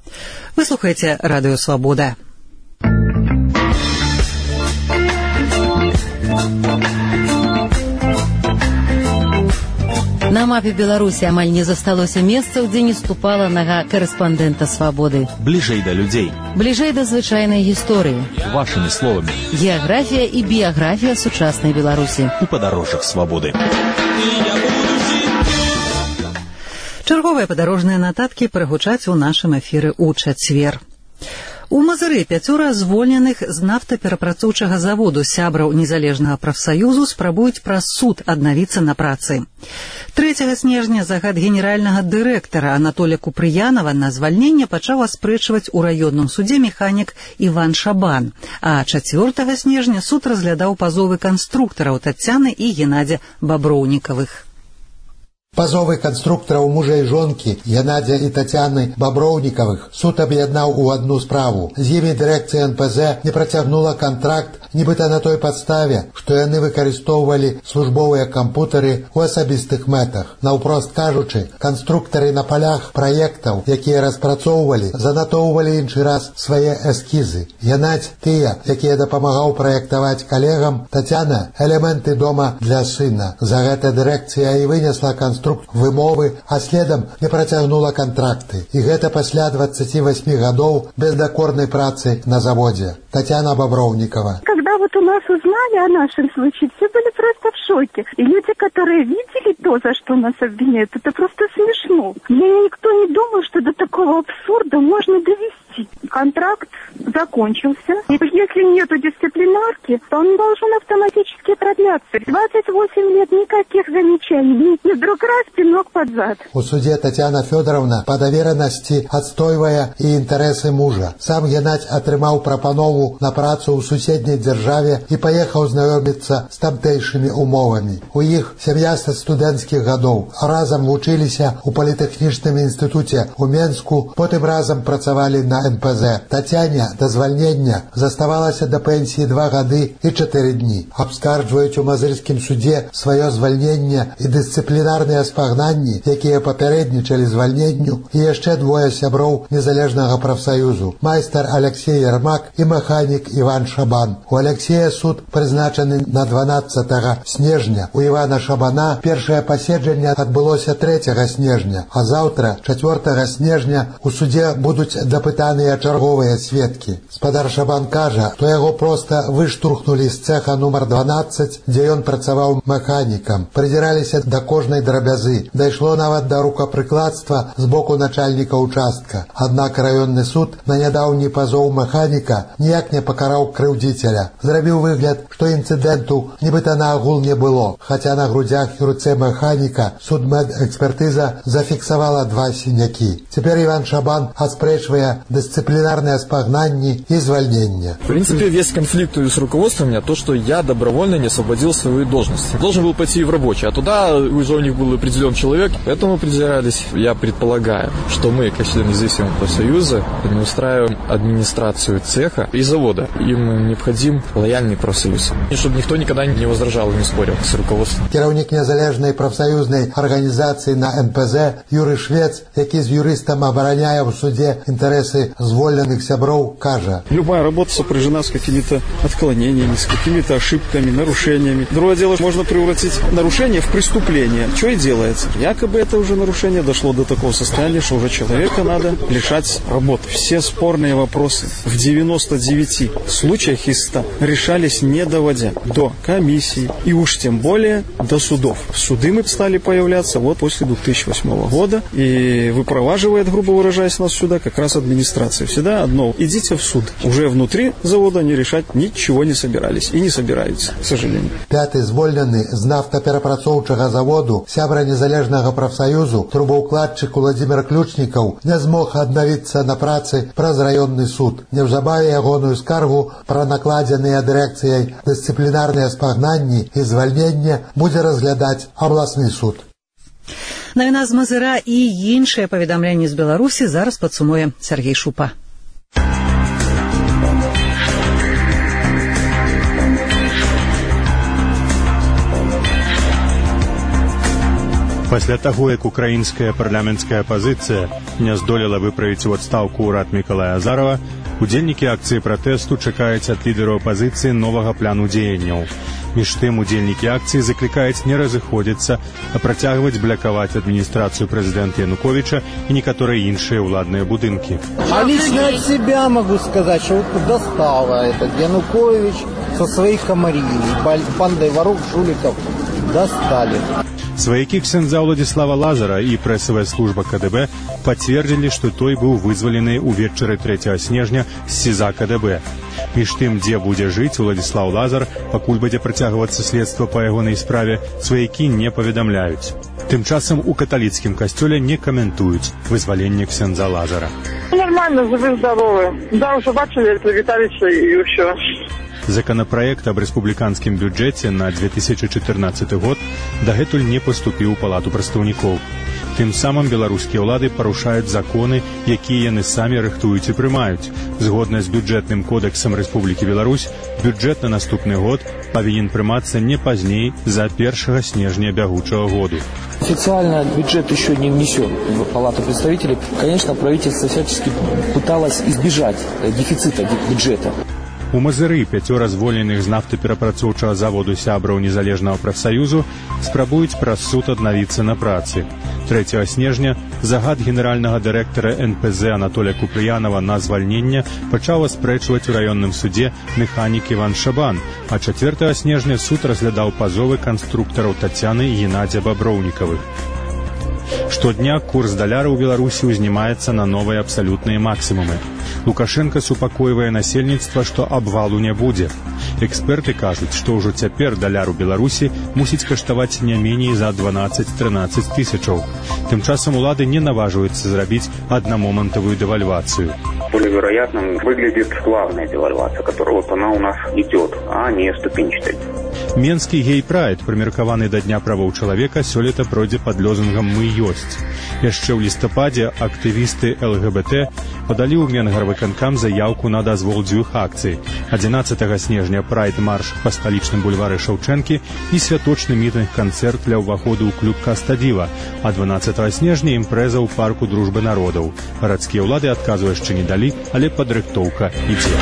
Вы слухаеце Радыё Свабода. На мапе Беларусі амаль не засталося месцаў, дзе не ступала нага корэспандэнта Свабоды. Бліжэй да людзей. Бліжэй да звычайнай гісторыі. Вашымі словамі. Геаграфія і біяграфія сучаснай Беларусі. У падарожжах Свабоды. Чарговыя падарожныя нататкі прагучаць у нашым эфіры ў чацвер. У Мазыры пяцёра звольненых з нафтаперапрацоўчага заводу сябраў незалежнага прафсаюзу спрабуюць праз суд аднавіцца на працы. трэцяга снежня загад генеральнага дырэктара Анатолія Купрыянова на звальненне пачаў аспрэчваць у раённым судзе механік Іван Шабан, а чацвёртага снежня суд разглядаў пазовы канструктараў Тацяны і Геннадзя Баброўнікавых. Пазовы канструктараў мужа і жонкі Геннадзя і Тацяны Баброўнікавых суд аб'яднаў у одну справу. З імі дырэкцыя эн пэ зэ не працягнула кантракт, нібыта на той падставе, што яны выкарыстоўвалі службовыя кампутары ў асабістых мэтах. Наўпрост кажучы, канструктары на палях праектаў, якія распрацоўвалі, занатоўвалі іншы раз свае эскізы. Геннадзь тыя, якія дапамагаў праектаваць калегам, Тацяна элементы дома для сына. За гэта дырэкцыя і вынесла канструктар вымовы, а следам не працягнула кантракты. І гэта пасля двадцати восьми гадоў бездакорнай працы на заводе. Татьяна Бобровникова. Когда вот у нас узнали о нашем случае, все были просто в шоке. И люди, которые видели то, за что нас обвиняют, это просто смешно. Мне никто не думал, что до такого абсурда можно довести. Контракт закончился. И если нету дисциплинарки, то он должен автоматически продляться. двадцать восемь лет никаких замечаний. И вдруг раз пинок под зад. У суде Татьяна Федоровна по доверенности отстойвая и интересы мужа. Сам Геннадь атрымаў прапанову на працу ў суседняй дзяржаве і паехаў знаёміцца з тамтэйшымі умовамі. У іх сям'я са студэнцкіх гадоў. Разам вучыліся ў політэхнічным інстытуце ў Менску, потым разам працавалі на эн пэ зэ. Татьяне да звальнення заставалася да пенсіі два гады і чатыры дні. Абскарджваюць у мазырскім суде сваё звальненне і дысцыплінарныя спагнанні, якія папярэднічалі звальненню, і яшчэ двое сяброў незалежнага прафсаюзу. Майстар Алексей Ярмак і механік Іван Шабан. У Алексея суд прызначаны на дванаццатага снежня. У Івана Шабана першае паседжанне адбылося трэцяга снежня, а заўтра, чацвёртага снежня, у суде будуць дапытаныя чарговыя сведкі. Спадар Шабан кажа, што яго проста выштурхнулі з цеха нумар дванаццаць, дзе ён працаваў механікам. Прыдзіраліся да кожнай драбязы. Дайшло нават да рукапрыкладства з боку начальніка участка. Аднак раённы суд на нядаўні пазоў механіка ніяк не пакараў крыўдзіцеля. Зрабіў выгляд, што інцыдэнту нібыта наогул не было, хаця на грудзях і руцэ механіка судмедэкспертыза зафіксавала два сінякі. Цяпер Іван Шабан аспрэчвае дысцыплінарныя спагнанні и звольнения. В принципе, весь конфликт с руководством у меня то, что я добровольно не освободил свою должность. Должен был пойти в рабочий, а туда уже у них был определен человек, поэтому придирались. Я предполагаю, что мы, как члены независимого профсоюза, не устраиваем администрацию цеха и завода. Им необходим лояльный профсоюз. И чтобы никто никогда не возражал и не спорил с руководством. Кіраўнік незалежнай прафсаюзнай арганізацыі на эн пэ зэ Юрый Швец, які з юрыстам абараняе в суде интересы звольненых сяброў, кажа: любая работа сопряжена с какими-то отклонениями, с какими-то ошибками, нарушениями. Другое дело, можно превратить нарушение в преступление. Что и делается. Якобы это уже нарушение дошло до такого состояния, что уже человека надо лишать работы. Все спорные вопросы в девяноста девяти случаях из ста решались не доводя до комиссии и уж тем более до судов. Суды мы стали появляться вот после две тысячи восьмого года, и выпроваживает, грубо выражаясь, нас сюда как раз администрация. Всегда одно: идите в суд. Уже внутри завода они решать ничего не собирались и не собираются, к сожалению. Пятый звольнены з нафтаперапрацоўчага заводу, сябра незалежнага прафсаюзу, трубаўкладчык Владимир Ключнікаў не змог аднавіцца на працы праз раённы суд. Неўзабаве ягоную скаргу пра накладзеныя дырэкцыяй дысцыплінарныя спагнанні і звальнення будзе разглядаць абласны суд. Навіна з Мазыра і іншыя паведамленні з Беларусі зараз падсумуе Сергей Шупа. Пасля таго, як украінская парламенцкая апазіцыя не здолела выправіць у адстаўку ўрад Мікалая Азарова, удзельнікі акцыі пратэсту чакаюць ад лідараў апазіцыі новага плану дзеянняў. Між тым, удзельнікі акцыі заклікаюць не разыходзіцца, а працягваць блакаваць адміністрацыю прэзідэнта Януковича і некаторыя іншыя ўладныя будынкі. А лично от себя могу сказать, что вот достало этот Янукович со своей комарией, бандой воров, жуликов достали. Сваякі ксяндза Владислава Лазара і прэсавая служба ка дэ бэ пацвердзілі, што той быў вызвалены ўвечары трэцяга снежня з СІЗА ка дэ бэ. Між тым, дзе будзе жыць Владислав Лазар, пакуль будзе працягвацца следства па ягонай справе, сваякі не паведамляюць. Тым часам у каталіцкім касцёле не каментуюць вызваленне ксяндза Лазара. Нормально, живы, здоровы. Да, уже бачили Виталича и все. Законапраект об республиканскім бюджэце на две тысячи четырнадцатый год дагэтуль не паступіў у палату прадстаўнікоў. Тым самым беларускія ўлады парушаюць законы, якія яны самі рыхтуюць і прымаюць. Згодна з бюджэтным кодэксам Рэспублікі Беларусь, бюджэт на наступны год павінен прымацца не пазней за первого снежня бягучага году. Официально бюджет еще не внесен в Палату представителей. Конечно, правительство всячески пыталось избежать дефицита бюджета. У Мазыры пяцёра звольненых з нафтаперапрацоўчага заводу сябраў незалежнага прафсаюзу спрабуюць праз суд аднавіцца на працы. трэцяга снежня загад генеральнага дырэктара эн пэ зэ Анатолія Купрыянова на звальненне пачаў аспрэчваць у раённым судзе механік Іван Шабан, а чацвёртага снежня суд разглядаў пазовы канструктараў Тацяны і Геннадзя Баброўнікавых. Штодня курс даляра ў Беларусі ўзнімаецца на новыя абсалютныя максімумы. Лукашенко супакойвае насельніцтва, што абвалу не будзе. Эксперты кажуць, што ўжо цяпер даляр у Беларусі мусіць каштаваць не меней за дванаццаць-трынаццаць тысячаў. Тым часам улады не наважваюцца зрабіць аднамомантавую девальвацию. Более вероятным выглядит плавная девальвация, которая вот она у нас идет, а не ступенчатая. Менскі гей-прайд, прымеркаваны да Дня правоў чалавека, сёлета пройдзе пад лозунгам «Мы ёсць». Яшчэ ў лістападзе актывісты эл гэ бэ тэ падалі ў Менгарвыканкам заяўку на дазвол дзвюх акцый. адзінаццатага снежня прайд-марш па сталічным бульвары Шаўчэнкі і святочны мітынг-канцэрт для ўваходу ў клуб Каста-Діва, а дванаццатага снежня імпрэза ў парку Дружбы народаў. Гарадскія ўлады адказу яшчэ не далі, але падрыхтоўка ідзе.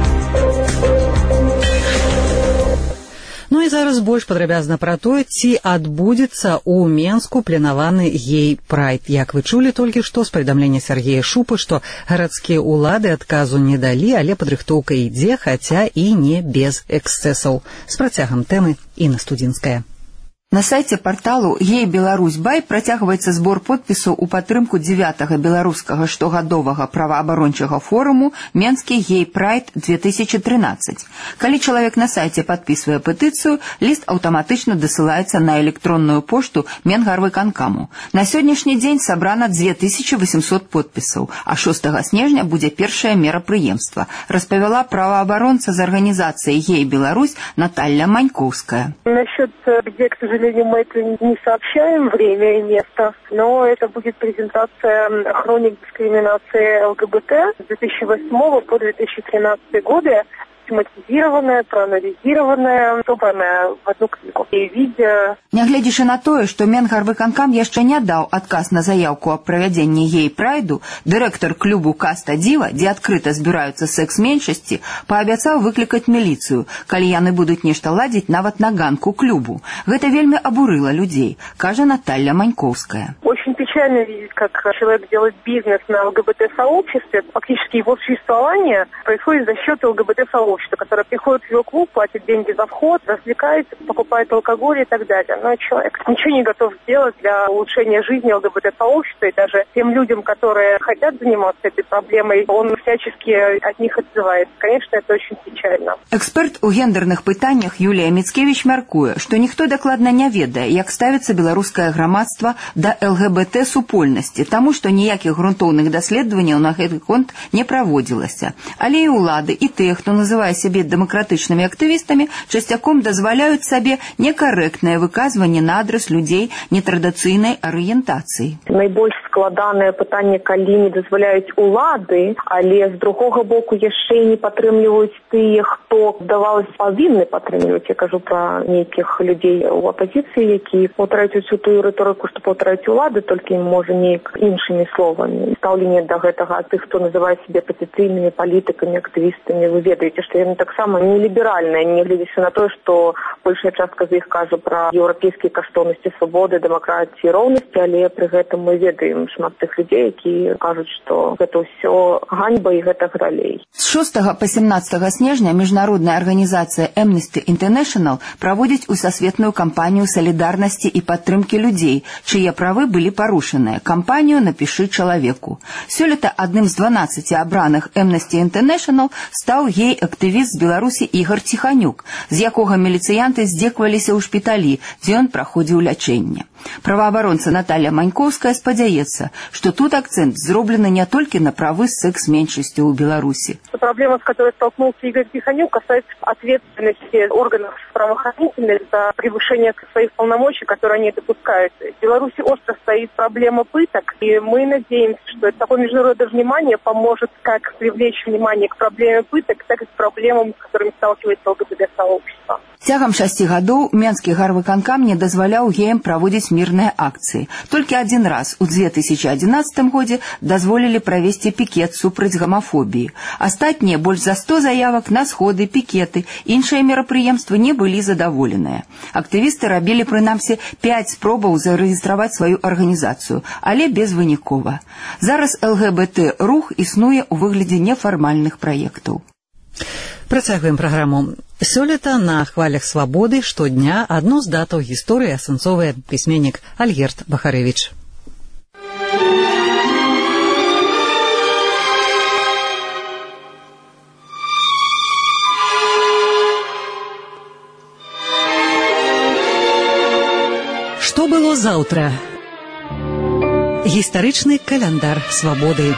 Ну і зараз больш падрабязна пра тое, ці адбудзецца ў Менску планаваны гей-прайд. Як вы чулі толькі што з паведамлення Сергея Шупы, што гарадскія ўлады адказу не далі, але падрыхтоўка ідзе, хаця і не без эксцэсаў. З працягам тэмы Інна Студзінская. На сайце парталу «Гей Беларусь Бай» працягваецца збор подпісаў у падтрымку дзевятага беларускага штогадовага праваабарончага форуму «Менскі гей-прайд две тысячи тринадцать». Калі чалавек на сайце падпісвае петыцыю, ліст аўтаматычна дасылаецца на электронную пошту Менгарвыканкаму. На сённяшні дзень сабрана две тысячи восемьсот подпісаў, а шостага снежня будзе першае мерапрыемства, распавяла праваабаронца з арганізацыяй «Гей Беларусь» Наталья Манькоўская. Насчет где, к сожалению, мы это не сообщаем время и место, но это будет презентация хроник дискриминации эл гэ бэ тэ с две тысячи восьмого по две тысячи тринадцатый годы, тематизированная, проанализированная, собранная в одну книгу. И видео... Нягледзячы на тое, што Менгарвыканкам яшчэ не даў адказ на заявку аб правядзенні гей-прайду, дырэктар клубу Каста-Діва, дзе адкрыта збіраюцца секс-меншасці, паабяцаў выклікаць міліцыю, калі яны будуць нешта ладзіць нават на ганку клубу. Гэта вельмі абурыла людзей, кажа Наталья Манькоўская. Очень печально видеть, как человек делает бизнес на эл гэ бэ тэ-сообществе. Фактически его существование происходит за счет эл гэ бэ тэ-сообщества, которое приходит в его клуб, платит деньги за вход, развлекается, покупает алкоголь и так далее. Но человек ничего не готов сделать для улучшения жизни эл гэ бэ тэ-сообщества, и даже тем людям, которые хотят заниматься этой проблемой, он всячески от них отзывается. Конечно, это очень печально. Эксперт у гендерных пытаннях Юлія Міцкевіч мяркуе, што ніхто дакладна не ведае, як ставіцца беларускае грамадства да эл гэ бэ тэ-супольнасці, таму што ніякіх грунтоўных даследаванняў на гэты конт не праводзілася. Але і ўлады, і тыя, хто называе сябе дэмакратычнымі актывістамі, часцяком дазваляюць сабе некарэктнае выказванне на адрас людзей нетрадыцыйнай арыентацыі. Найбольш складанае пытанне, калі не дазваляюць улады, але з другога боку яшчэ не падтрымліваюць тыя, хто, здавалось, павінны падтрымліваць. Я кажу пра нейкіх людзей у апазіцыі, які паўтараюць усю тую рыторыку, што паўтараюць улады, толькі, можа, неяк іншымі словамі. Стаўленне да гэтага тых, хто называе сябе апазіцыйнымі палітыкамі, актывістамі, вы ведаеце, што яны таксама не ліберальныя, не глядзячы на тое, што большая частка з іх кажа пра еўрапейскія каштоўнасці свабоды, дэмакратіі, роўнасці, але пры гэтым мы ведаем шмат тых людзей, якія кажуць, што гэта ўсё ганьба і гэтак далей. З шостага па сямнаццатага снежня міжнародная арганізацыя Amnesty International праводзіць усасветную кампанію салідарнасці і падтрымкі людзей, чые правы былі парушаныя. Кампанію «Напішы чалавеку». Сёлета адным з дванаццаці абраных Amnesty International стаў гей-актывіст з Беларусі Ігор Ціханюк, з якога міліцыянты здзекваліся ў шпіталі, дзе ён праходзіў лячэнне. Праваабаронца Наталья Маньковская спадзяецца, што тут акцэнт зроблены не толькі на правы секс-меншасцяў у Беларуси. Проблема, с которой столкнулся Игорь Тихонюк, касается ответственности органов правоохранительных за превышение своих полномочий, которые они допускают. В Беларуси остро стоит проблема пыток, и мы надеемся, что такое международное внимание поможет как привлечь внимание к проблеме пыток, так и к проблемам, с которыми сталкивается ЛГБТ-сообщество. Цягам шасці гадоў Менскі гарвыканкам не дазваляў геям праводзіць мірныя акцыі. Толькі адзін раз у две тысячи одиннадцатым годзе дазволілі правесці пікет супраць гамафобіі. Астатнія больш за сто заявак на сходы, пікеты, іншыя мерапрыемствы не былі задаволеныя. Актывісты рабілі прынамсі пяць спробаў зарэгістраваць сваю арганізацыю, але безвынікова. Зараз ЛГБТ-рух існуе ў выглядзе нефармальных праектаў. Працягваем праграму. Сёлета на хвалях свабоды штодня адну з датаў гісторыі асэнсоўвае пісьменнік Альгерд Бахарэвіч. Што было заўтра? Гістарычны каляндар свабоды.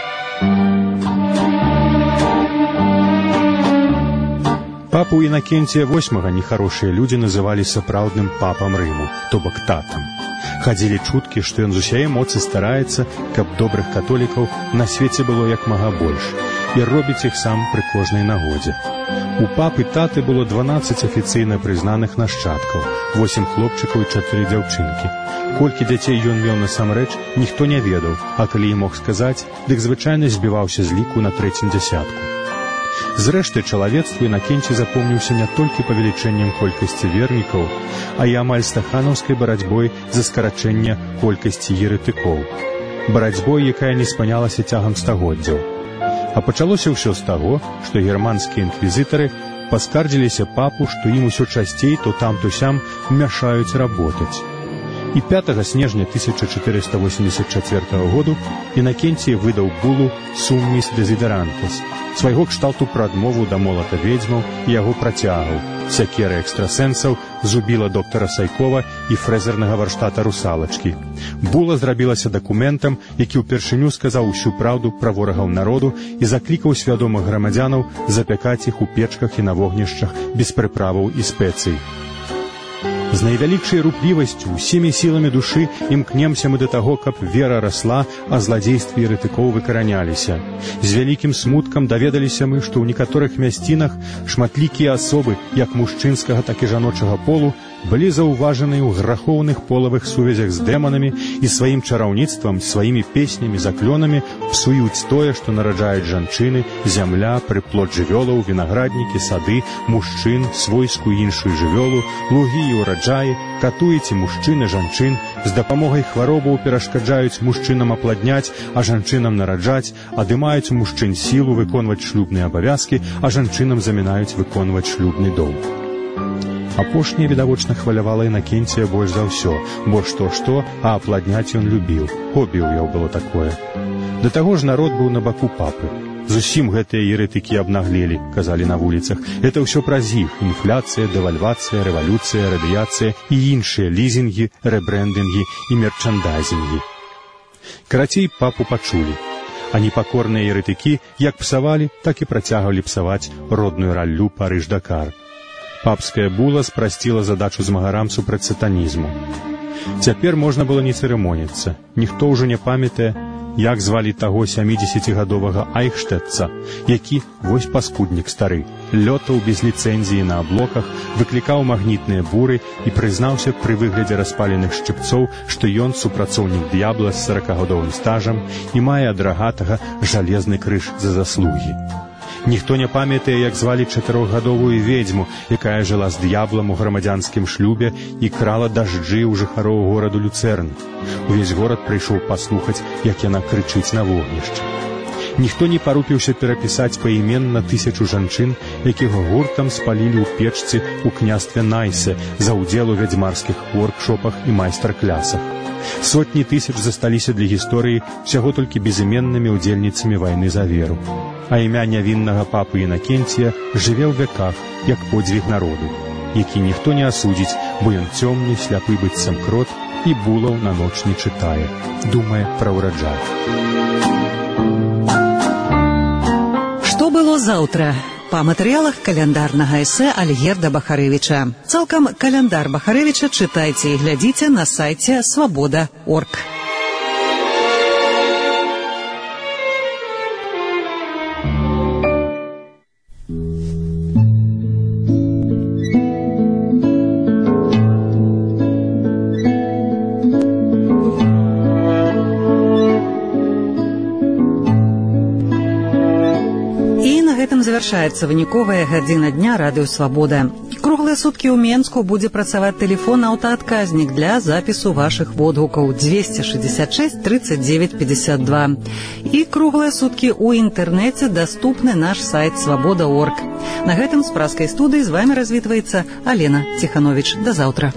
Папу Інакенція восьмага нехарошыя людзі называлі сапраўдным папам Рыму, то бок татам. Хадзілі чуткі, што ён з усяе моцы стараецца, каб добрых католікаў на свеце было як мага больш, і робіць іх сам пры кожнай нагодзе. У папы таты было дванаццаць афіцыйна прызнаных нашчадкаў, восем хлопчыкаў і чатыры дзяўчынкі. Колькі дзяцей ён меў насамрэч, ніхто не ведаў, а калі і мог сказаць, дык звычайна збіваўся з ліку на трэцім дзясятку. Зрэшты, чалавецтву Інакенці запомніўся не толькі павелічэннем колькасці вернікаў, а і амаль стаханаўскай барацьбой за скарачэнне колькасці еретыкоў. Барацьбой, якая не спынялася цягам стагоддзяў. А пачалося ўсё з таго, што германскія інквізітары паскардзіліся папу, што ім усё часцей то там, то сям мяшаюць работаць. І пятага снежня тысяча чатырыста восемьдесят чацвёртага году Інакенцій выдаў булу «Суммис дезидерантес», свайго кшталту прадмову да молата ведзьмаў і яго працягаў, сякеры экстрасэнсаў, зубіла доктара Сайкова і фрэзернага варштата «Русалачкі». Була зрабілася дакументам, які ўпершыню сказаў усю праўду пра ворагаў народу і заклікаў свядомых грамадзянаў запякаць іх у печках і на вогнішчах без прыправаў і спецый. З найвялікшай руплівасцю, усімі сіламі душы імкнемся мы да таго, каб вера расла, а зладзействы еретыкоў выкараняліся. З вялікім смуткам даведаліся мы, што ў некаторых мясцінах шматлікія асобы, як мужчынскага, так і жаночага полу, былі заўважаны ў грахоўных полавых сувязях з дэманамі і сваім чараўніцтвам, сваімі песнямі, заклёнамі псуюць тое, што нараджаюць жанчыны, зямля, прыплод жывёлаў, вінаграднікі, сады, мужчын, свойскую іншую жывёлу, лугі і ураджаі, катуеце мужчын і жанчын, з дапамогай хваробаў перашкаджаюць мужчынам апладняць, а жанчынам нараджаць, адымаюць у мужчын сілу выконваць шлюбныя абавязкі, а жанчынам замінаюць выконваць шлюбны доўг. Апошняе, відавочна, хвалявала Інакенція больш за ўсё, бо што-што, а апладняць ён любіў, хобі ў яго было такое. Да таго ж народ быў на баку папы. Зусім гэтыя еретыкі абнаглелі, казалі на вуліцах. Это ўсё праз іх: інфляцыя, дэвальвацыя, рэвалюцыя, радыяцыя і іншыя лізінгі, рэбрэндынгі і мерчандайзінгі. Карацей, папу пачулі. А непакорныя еретыкі як псавалі, так і працягвалі псаваць родную раллю Парыж-Дакар. Папская була спрасціла задачу змагарам супраць сатанізму. Цяпер можна было не цырымоніцца. Ніхто ўжо не памятае, як звалі таго сямідзесяцігадовага Айхштетца, які, вось паскуднік стары, лётаў без ліцэнзіі на аблоках, выклікаў магнітныя буры і прызнаўся пры выглядзе распаленых шчыпцоў, што ён супрацоўнік д'ябла з саракагадовым стажам і мае ад рагатага жалезны крыж за заслугі. Ніхто не памятае, як звалі чатырохгадовую ведзьму, якая жыла з д'яблам у грамадзянскім шлюбе і крала дажджы ў жыхароў гораду Люцэрн. Увесь горад прыйшоў паслухаць, як яна крычыць на вогнішчы. Ніхто не парупіўся перапісаць паіменна тысячу жанчын, якіх гуртам спалілі ў печцы ў княстве Найсе за ўдзел у вядзьмарскіх воркшопах і майстар-клясах. Сотні тысяч засталіся для гісторыі ўсяго толькі безыменнымі ўдзельніцамі вайны за веру. А імя нявіннага папы Інакенція жыве ў веках, як подзвіг народу, які ніхто не асудзіць, бо ён цёмны, сляпы быццам крот і булаў на ноч не чытае. Думае пра ўраджай. Што было заўтра? Па матэрыялах каляндарнага эсэ Альгерда Бахарэвіча. Цалкам каляндар Бахарэвіча чытайце і глядзіце на сайце свабода точка орг. Завяршаецца выніковая гадзіна дня радыё «Свабода». Круглыя суткі ў Менску будзе працаваць тэлефон аўтаадказнік для запісу вашых водгукаў двести шестьдесят шесть тридцать девять пятьдесят два. І круглыя суткі ў інтэрнэце даступны наш сайт свабода точка орг. На гэтым з праскай студыі з вами развітваецца Алена Ціхановіч. Да заўтра.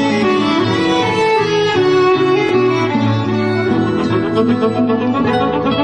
Thank you.